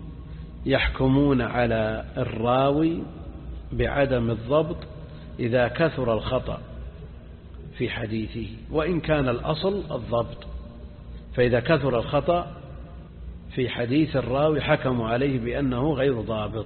يحكمون على الراوي بعدم الضبط إذا كثر الخطأ في حديثه، وإن كان الأصل الضبط. فإذا كثر الخطأ في حديث الراوي حكموا عليه بأنه غير ضابط.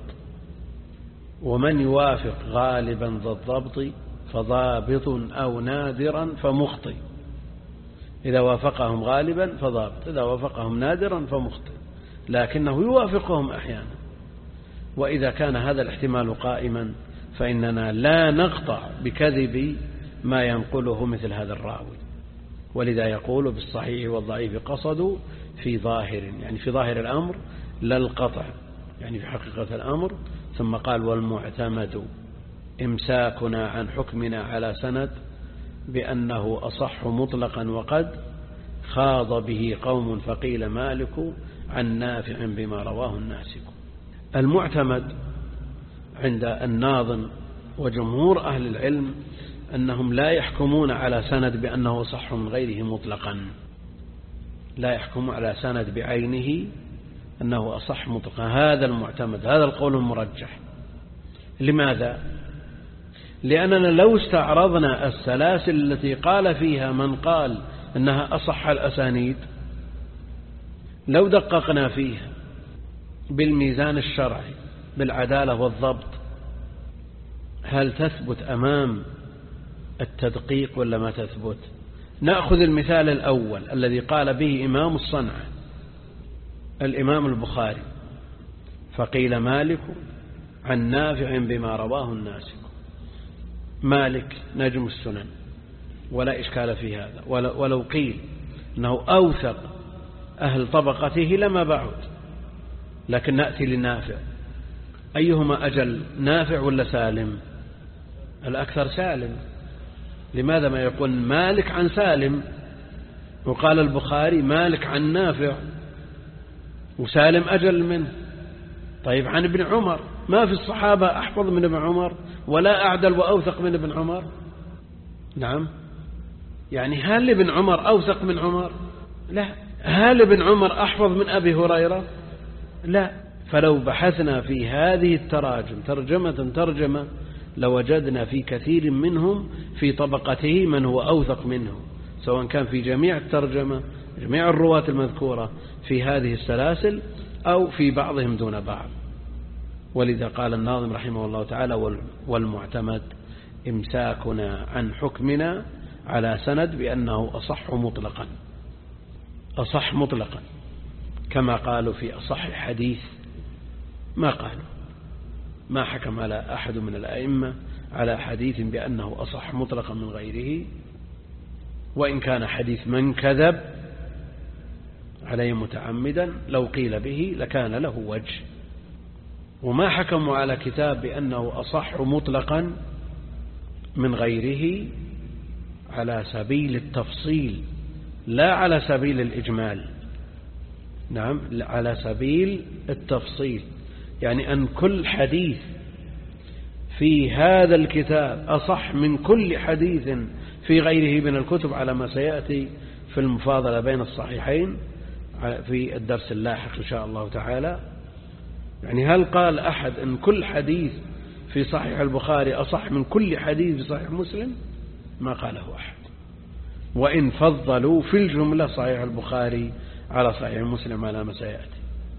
ومن يوافق غالبا ذا الضبط فضابط أو نادرا فمخطئ. إذا وافقهم غالبا فضابط، إذا وافقهم نادرا فمخطئ، لكنه يوافقهم أحيانا. وإذا كان هذا الاحتمال قائما فإننا لا نقطع بكذب ما ينقله مثل هذا الراوي. ولذا يقول بالصحيح والضعيف قصدوا في ظاهر، يعني في ظاهر الأمر لا القطع، يعني في حقيقة الأمر. ثم قال والمعتمد إمساكنا عن حكمنا على سند بأنه أصح مطلقا، وقد خاض به قوم فقيل مالك عن نافع بما رواه الناسك. المعتمد عند الناظم وجمهور أهل العلم أنهم لا يحكمون على سند بأنه صح من غيره مطلقا، لا يحكم على سند بعينه أنه أصح مطلقا. هذا المعتمد، هذا القول المرجح. لماذا؟ لأننا لو استعرضنا السلاسل التي قال فيها من قال أنها أصح الأسانيد، لو دققنا فيها بالميزان الشرعي بالعدالة والضبط، هل تثبت أمام التدقيق ولا ما تثبت؟ نأخذ المثال الأول الذي قال به إمام الصنعة الإمام البخاري، فقيل مالك عن نافع بما رواه الناسك. مالك نجم السنن ولا إشكال في هذا، ولو قيل أنه أوثق أهل طبقته لما بعد. لكن نأتي لنافع، أيهما أجل، نافع ولا سالم؟ الأكثر سالم. لماذا ما يقول مالك عن سالم وقال البخاري مالك عن نافع، وسالم أجل منه؟ طيب عن ابن عمر، ما في الصحابة أحفظ من ابن عمر ولا أعدل وأوثق من ابن عمر. نعم، يعني هل ابن عمر أوثق من عمر؟ لا. هل ابن عمر أحفظ من أبي هريرة؟ لا. فلو بحثنا في هذه التراجم ترجمة لوجدنا في كثير منهم في طبقته من هو أوثق منه، سواء كان في جميع الترجمة، جميع الرواة المذكورة في هذه السلاسل، أو في بعضهم دون بعض. ولذا قال الناظم رحمه الله تعالى: والمعتمد إمساكنا عن حكمنا على سند بأنه أصح مطلقا. أصح مطلقا كما قالوا في أصح حديث، ما قالوا، ما حكم على أحد من الأئمة على حديث بأنه أصح مطلقا من غيره، وإن كان حديث من كذب عليه متعمدا لو قيل به لكان له وجه. وما حكموا على كتاب بأنه أصح مطلقا من غيره على سبيل التفصيل لا على سبيل الإجمال. نعم، على سبيل التفصيل، يعني أن كل حديث في هذا الكتاب أصح من كل حديث في غيره من الكتب، على ما سيأتي في المفاضلة بين الصحيحين في الدرس اللاحق إن شاء الله تعالى. يعني هل قال أحد أن كل حديث في صحيح البخاري أصح من كل حديث في صحيح مسلم؟ ما قاله أحد. وإن فضلوا في الجملة صحيح البخاري على صحيح مسلم على ما سيأتي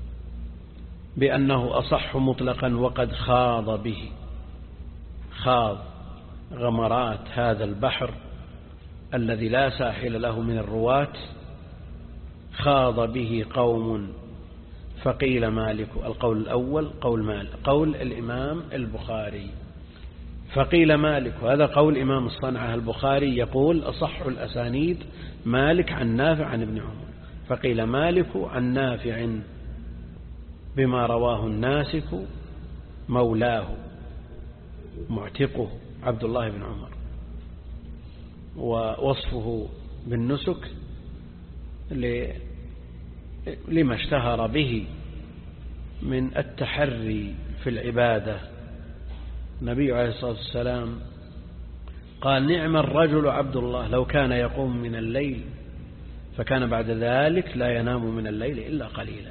بأنه أصح مطلقا، وقد خاض به، خاض غمرات هذا البحر الذي لا ساحل له من الرواة، خاض به قوم. فقيل مالك، القول الأول قول مالك، قول الإمام البخاري. فقيل مالك، هذا قول إمام الصنعة البخاري، يقول أصح الأسانيد مالك عن نافع عن ابن عمر. فقيل مالك عن نافع بما رواه الناسك مولاه معتقه عبد الله بن عمر، ووصفه بالنسك لما اشتهر به من التحري في العبادة. النبي عليه الصلاة والسلام قال: نعم الرجل عبد الله لو كان يقوم من الليل فكان بعد ذلك لا ينام من الليل إلا قليلا.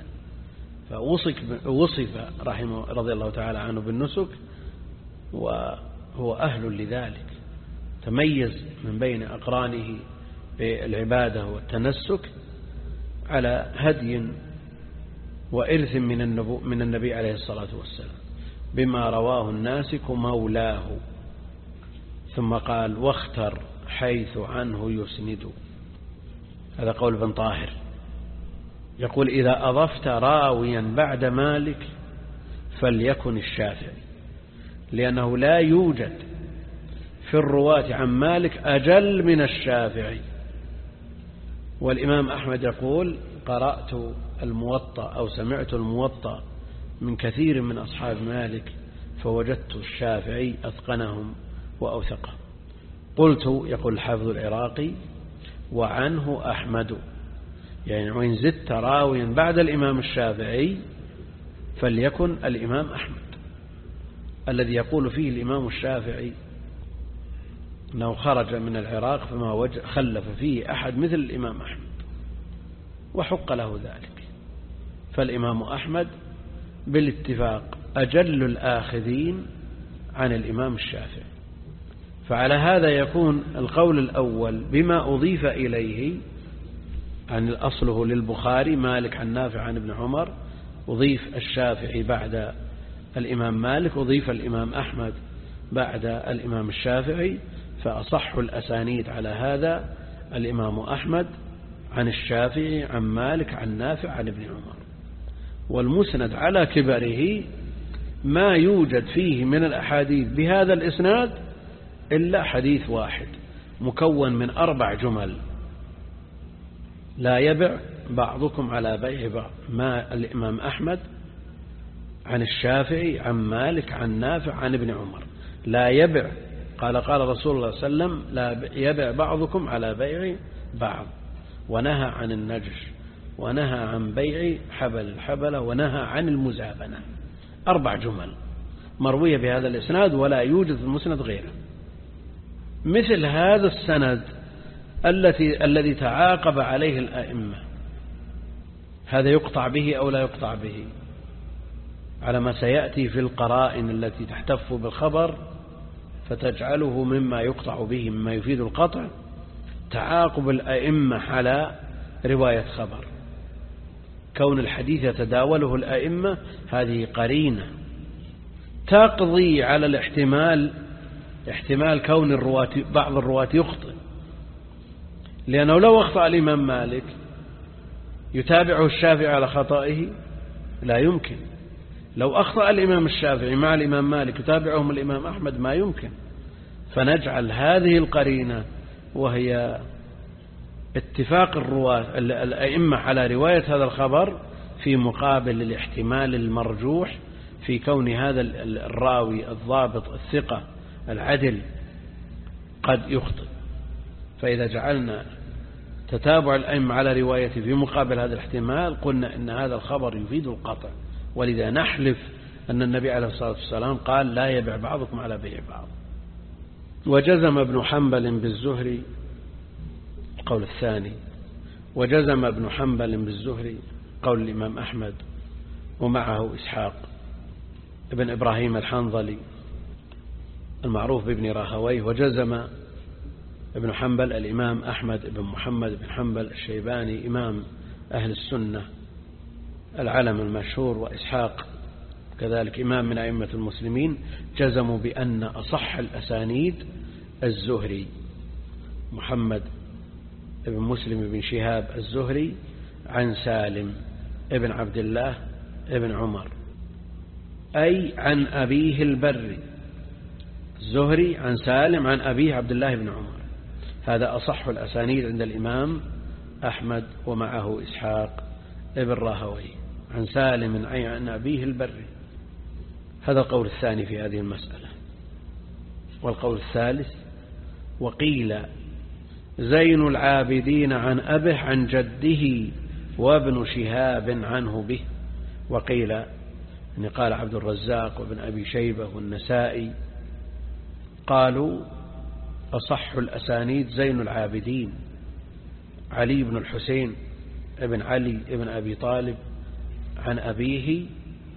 فوصف رحمه رضي الله تعالى عنه بالنسك، وهو أهل لذلك، تميز من بين أقرانه بالعبادة والتنسك على هدي وإرث من النبي عليه الصلاة والسلام بما رواه الناسك مولاه. ثم قال: واختر حيث عنه يسند. هذا قول ابن طاهر، يقول: إذا أضفت راويا بعد مالك فليكن الشافعي، لأنه لا يوجد في الرواة عن مالك أجل من الشافعي. والإمام أحمد يقول: قرأت الموطأ أو سمعت الموطأ من كثير من أصحاب مالك فوجدت الشافعي أتقنهم وأوثقهم. قلت، يقول الحافظ العراقي: وعنه أحمد، يعني وإن زدت راويا بعد الإمام الشافعي فليكن الإمام أحمد، الذي يقول فيه الإمام الشافعي أنه خرج من العراق فما خلف فيه أحد مثل الإمام أحمد، وحق له ذلك. فالإمام أحمد بالاتفاق أجل الآخذين عن الإمام الشافعي. فعلى هذا يكون القول الأول بما أضيف إليه عن أصله للبخاري مالك عن نافع عن ابن عمر، أضيف الشافعي بعد الإمام مالك، أضيف الإمام أحمد بعد الإمام الشافعي. فأصح الأسانيد على هذا الإمام أحمد عن الشافعي عن مالك عن نافع عن ابن عمر. والمسند على كبره ما يوجد فيه من الأحاديث بهذا الإسناد إلا حديث واحد مكون من 4 جمل: لا يبع بعضكم على بيع بعض. ما الإمام أحمد عن الشافعي عن مالك عن نافع عن ابن عمر، لا يبع، قال رسول الله صلى الله عليه وسلم: لا يبع بعضكم على بيع بعض، ونهى عن النجش، ونهى عن بيع حبل الحبلة، ونهى عن المزابنة. 4 جمل مروية بهذا الإسناد ولا يوجد في المسند غيره. مثل هذا السند الذي تعاقب عليه الأئمة، هذا يقطع به أو لا يقطع به على ما سيأتي في القرائن التي تحتف بالخبر فتجعله مما يقطع به، مما يفيد القطع، تعاقب الأئمة على رواية خبر. كون الحديث يتداوله الأئمة هذه قرينة تقضي على احتمال كون بعض الرواة يخطئ، لأنه لو أخطأ الإمام مالك يتابعه الشافعي على خطئه؟ لا يمكن. لو أخطأ الإمام الشافعي مع الإمام مالك يتابعهم الإمام أحمد؟ ما يمكن. فنجعل هذه القرينة وهي اتفاق الرواة الأئمة على رواية هذا الخبر في مقابل الاحتمال المرجوح في كون هذا الراوي الضابط الثقة العدل قد يخطئ. فإذا جعلنا تتابع الأئمة على روايته في مقابل هذا الاحتمال قلنا إن هذا الخبر يفيد القطع، ولذا نحلف أن النبي عليه الصلاة والسلام قال لا يبيع بعضكم على بيع بعض. وجزم ابن حنبل بالزهري، القول الثاني، وجزم ابن حنبل بالزهري قول الإمام أحمد ومعه إسحاق ابن إبراهيم الحنظلي المعروف بابن راهويه. وجزم ابن حنبل الإمام أحمد بن محمد بن حنبل الشيباني إمام أهل السنة العلم المشهور، وإسحاق كذلك إمام من أئمة المسلمين، جزموا بأن أصح الأسانيد الزهري محمد بن مسلم بن شهاب الزهري عن سالم ابن عبد الله ابن عمر، أي عن أبيه البري. الزهري عن سالم عن أبيه عبد الله بن عمر، هذا أصح الأسانيد عند الإمام أحمد ومعه إسحاق ابن راهويه عن سالم عن أبيه البري. هذا القول الثاني في هذه المسألة. والقول الثالث: وقيل زين العابدين عن أبه عن جده وابن شهاب عنه به. وقيل يعني قال عبد الرزاق وابن أبي شيبة والنسائي قالوا أصح الأسانيد زين العابدين علي بن الحسين ابن علي ابن أبي طالب عن أبيه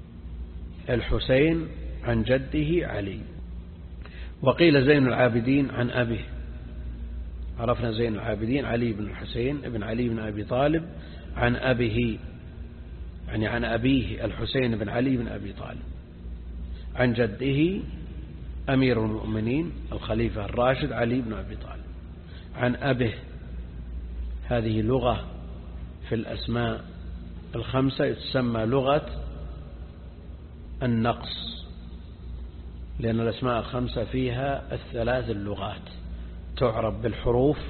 الحسين عن جده علي. وقيل زين العابدين عن أبيه، عرفنا زين العابدين علي بن الحسين ابن علي بن أبي طالب عن أبيه، يعني عن أبيه الحسين بن علي بن أبي طالب عن جده أمير المؤمنين الخليفة الراشد علي بن أبي طالب عن أبيه. هذه لغة في الأسماء الخمسة تسمى لغة النقص، لأن الأسماء الخمسة فيها الثلاث اللغات، تعرب بالحروف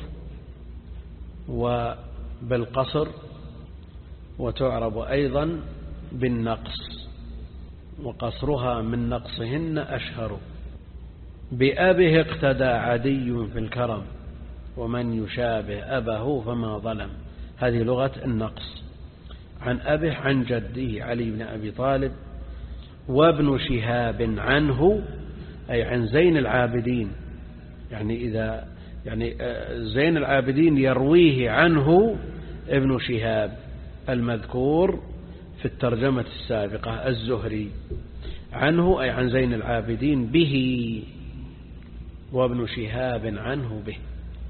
وبالقصر وتعرب أيضا بالنقص، وقصرها من نقصهن أشهر. بأبه اقتدى عدي في الكرم ومن يشابه أبه فما ظلم. هذه لغة النقص. عن أبه عن جده علي بن أبي طالب وابن شهاب عنه، أي عن زين العابدين، يعني زين العابدين يرويه عنه ابن شهاب المذكور في الترجمة السابقة الزهري، عنه أي عن زين العابدين به، وابن شهاب عنه به.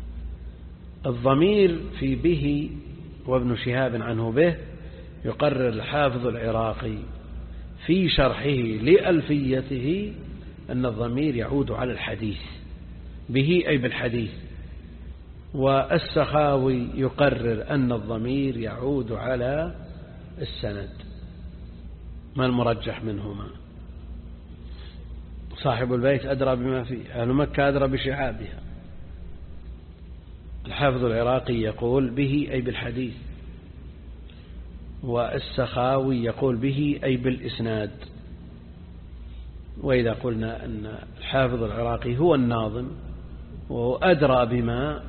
الضمير في به وابن شهاب عنه به يقرر الحافظ العراقي في شرحه لألفيته أن الضمير يعود على الحديث، به أي بالحديث. والسخاوي يقرر أن الضمير يعود على السند. ما المرجح منهما؟ صاحب البيت أدرى بما فيه، أهل مكة أدرى بشعابها. الحافظ العراقي يقول به أي بالحديث، والسخاوي يقول به أي بالإسناد. وإذا قلنا أن الحافظ العراقي هو الناظم وهو أدرى بما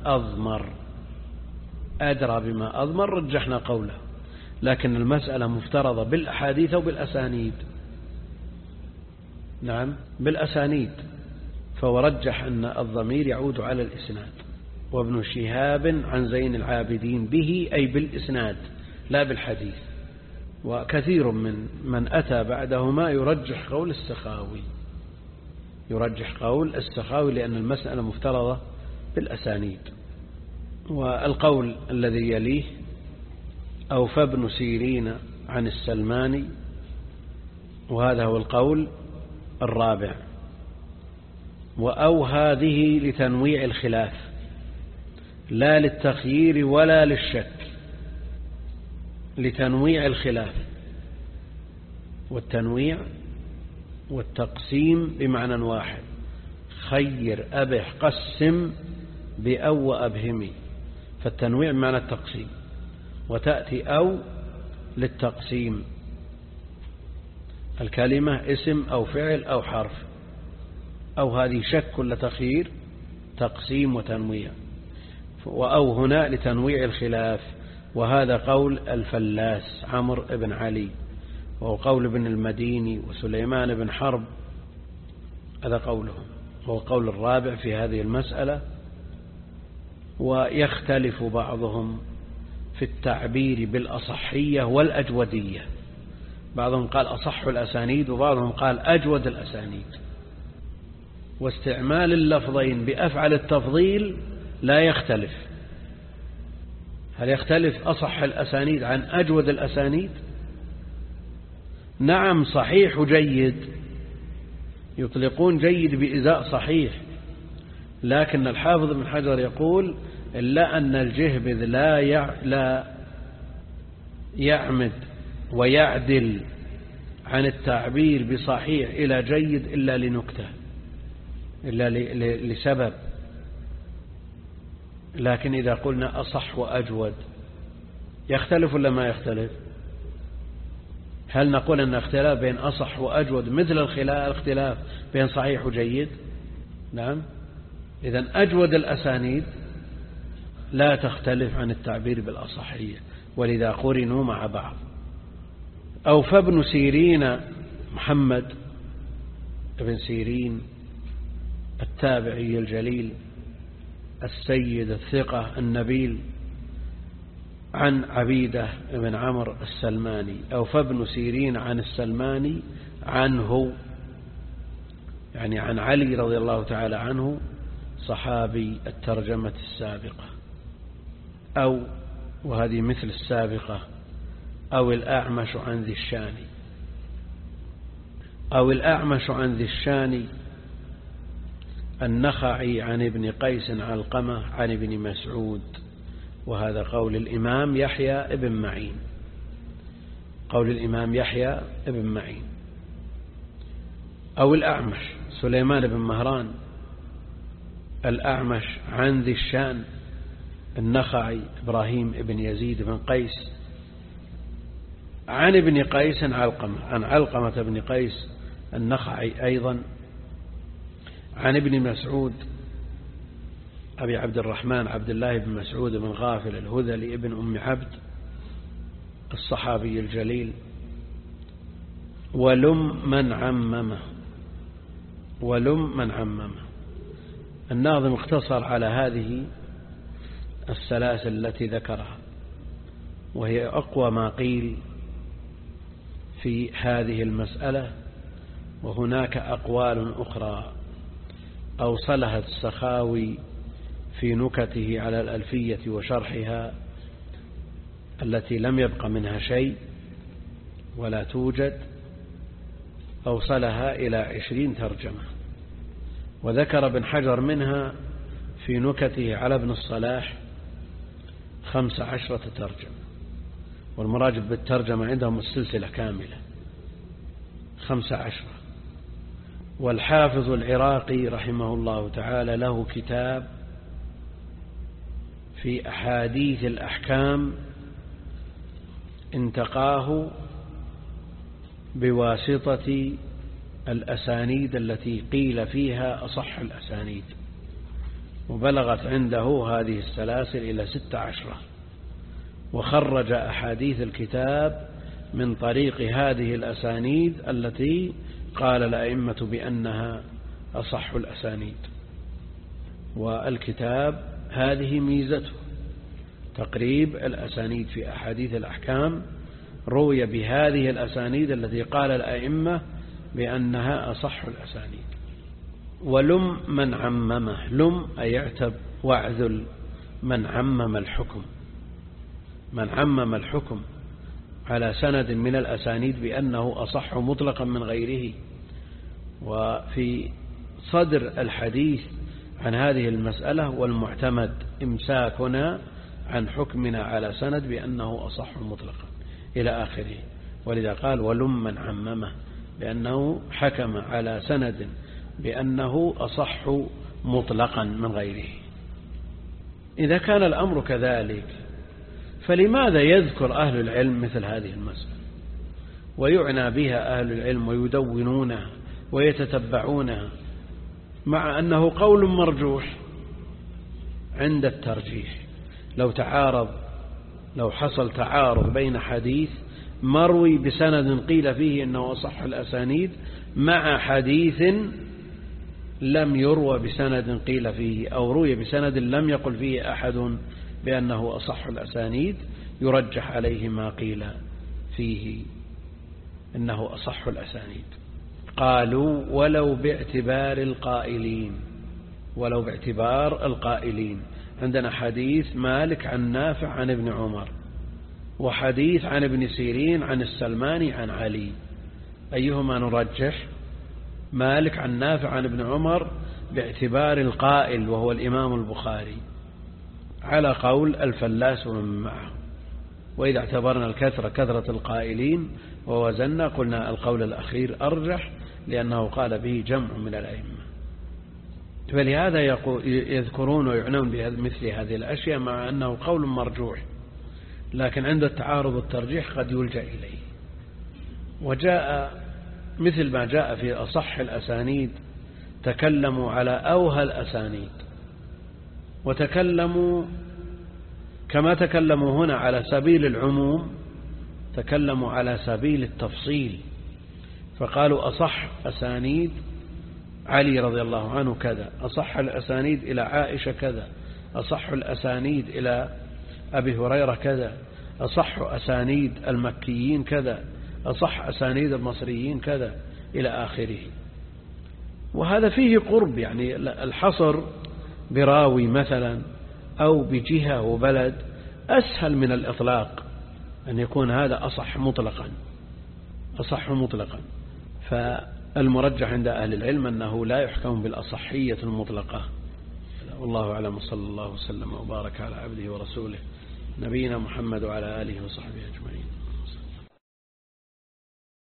أضمر رجحنا قوله، لكن المسألة مفترضة بالأحاديث أو بالأسانيد. نعم بالأسانيد، فهو رجح أن الضمير يعود على الإسناد. وابن شهاب عن زين العابدين به أي بالإسناد لا بالحديث. وكثير من أتى بعدهما يرجح قول السخاوي لأن المسألة مفترضة بالأسانيد. والقول الذي يليه: أوفى ابن سيرين عن السلماني، وهذا هو القول الرابع. وأو هذه لتنويع الخلاف لا للتخيير ولا للشك، لتنويع الخلاف، والتنويع والتقسيم بمعنى واحد، خير أبح قسم بأو وأبهمي، فالتنويع بمعنى التقسيم، وتأتي أو للتقسيم، الكلمة اسم أو فعل أو حرف، أو هذه شك ولا تخيير، تقسيم وتنويع. وأو هنا لتنويع الخلاف، وهذا قول الفلاس عمرو بن علي، وهو قول ابن المديني وسليمان بن حرب، هذا قولهم، وهو قول الرابع في هذه المسألة. ويختلف بعضهم في التعبير بالأصحية والأجودية، بعضهم قال أصح الأسانيد وبعضهم قال أجود الأسانيد. واستعمال اللفظين بأفعل التفضيل لا يختلف. هل يختلف أصح الأسانيد عن أجود الأسانيد؟ نعم، صحيح جيد، يطلقون جيد بإزاء صحيح، لكن الحافظ بن حجر يقول إلا أن الجهبذ لا يعمد ويعدل عن التعبير بصحيح إلى جيد إلا لنكتة، إلا لسبب. لكن إذا قلنا أصح وأجود يختلف ولا ما يختلف؟ هل نقول أن اختلاف بين أصح وأجود مثل الاختلاف بين صحيح وجيد؟ نعم. إذن أجود الأسانيد لا تختلف عن التعبير بالأصحية، ولذا قرنوا مع بعض. أو فابن سيرين محمد ابن سيرين التابعي الجليل السيد الثقة النبيل عن عبيدة بن عمرو السلماني، أو فابن سيرين عن السلماني عنه، يعني عن علي رضي الله تعالى عنه صحابي الترجمة السابقة. أو وهذه مثل السابقة، أو الأعمش عن ذي الشاني، أو الأعمش عن ذي الشاني النخعي عن ابن قيس علقمة عن ابن مسعود، وهذا قول الإمام يحيى ابن معين، قول الإمام يحيى ابن معين. أو الأعمش سليمان بن مهران الأعمش عن ذي الشان النخعي إبراهيم ابن يزيد بن قيس عن ابن قيس علقمة، عن علقمة بن قيس النخعي أيضا عن ابن مسعود أبي عبد الرحمن عبد الله بن مسعود بن غافل الهذلي ابن أم عبد الصحابي الجليل. ولم من عممه، ولم من عممه. الناظم اقتصر على هذه السلاسل التي ذكرها، وهي أقوى ما قيل في هذه المسألة، وهناك أقوال أخرى أوصلها السخاوي في نكته على الألفية وشرحها التي لم يبق منها شيء ولا توجد، أوصلها إلى 20 ترجمة، وذكر ابن حجر منها في نكته على ابن الصلاح 15 ترجمة، والمراجع بالترجمة عندهم السلسلة كاملة 15. والحافظ العراقي رحمه الله تعالى له كتاب في أحاديث الأحكام انتقاه بواسطة الأسانيد التي قيل فيها أصح الأسانيد، وبلغت عنده هذه السلاسل إلى 16، وخرج أحاديث الكتاب من طريق هذه الأسانيد التي قال الأئمة بأنها أصح الأسانيد. والكتاب هذه ميزته، تقريب الأسانيد في أحاديث الأحكام روي بهذه الأسانيد التي قال الأئمة بأنها أصح الأسانيد. ولم من عممه، لم أي يعتب واعذل من عمم الحكم، من عمم الحكم على سند من الأسانيد بأنه أصح مطلقا من غيره. وفي صدر الحديث عن هذه المسألة والمعتمد إمساكنا عن حكمنا على سند بأنه أصح مطلقا إلى آخره. ولذا قال ولمن عممه، بأنه حكم على سند بأنه أصح مطلقا من غيره. إذا كان الأمر كذلك فلماذا يذكر أهل العلم مثل هذه المسألة ويعنى بها أهل العلم ويدونونها ويتتبعونها، مع أنه قول مرجوح عند الترجيح؟ لو حصل تعارض بين حديث مروي بسند قيل فيه إنه أصح الأسانيد مع حديث لم يروى بسند قيل فيه، أو روي بسند لم يقل فيه أحد بأنه أصح الأسانيد، يرجح عليه ما قيل فيه إنه أصح الأسانيد. قالوا ولو باعتبار القائلين. عندنا حديث مالك عن نافع عن ابن عمر، وحديث عن ابن سيرين عن السلماني عن علي، أيهما نرجح؟ مالك عن نافع عن ابن عمر باعتبار القائل وهو الإمام البخاري، على قول الفلاس ومن معه. وإذا اعتبرنا كثرة القائلين ووزنا قلنا القول الأخير أرجح، لأنه قال به جمع من الأئمة. فلهذا يذكرون ويعنون بمثل هذه الأشياء مع أنه قول مرجوح، لكن عند التعارض والترجيح قد يلجأ إليه. وجاء مثل ما جاء في أصح الأسانيد، تكلموا على أوهى الأسانيد، وتكلموا كما تكلموا هنا على سبيل العموم، تكلموا على سبيل التفصيل، فقالوا أصح أسانيد علي رضي الله عنه كذا، أصح الأسانيد إلى عائشة كذا، أصح الأسانيد إلى أبي هريرة كذا، أصح أسانيد المكيين كذا، أصح أسانيد المصريين كذا إلى آخره. وهذا فيه قرب، يعني الحصر براوي مثلا أو بجهة وبلد أسهل من الإطلاق، أن يكون هذا أصح مطلقا. فالمرجح عند أهل العلم أنه لا يحكم بالأصحية المطلقة. والله أعلم، صلى الله وسلم وبارك على عبده ورسوله نبينا محمد وعلى آله وصحبه أجمعين.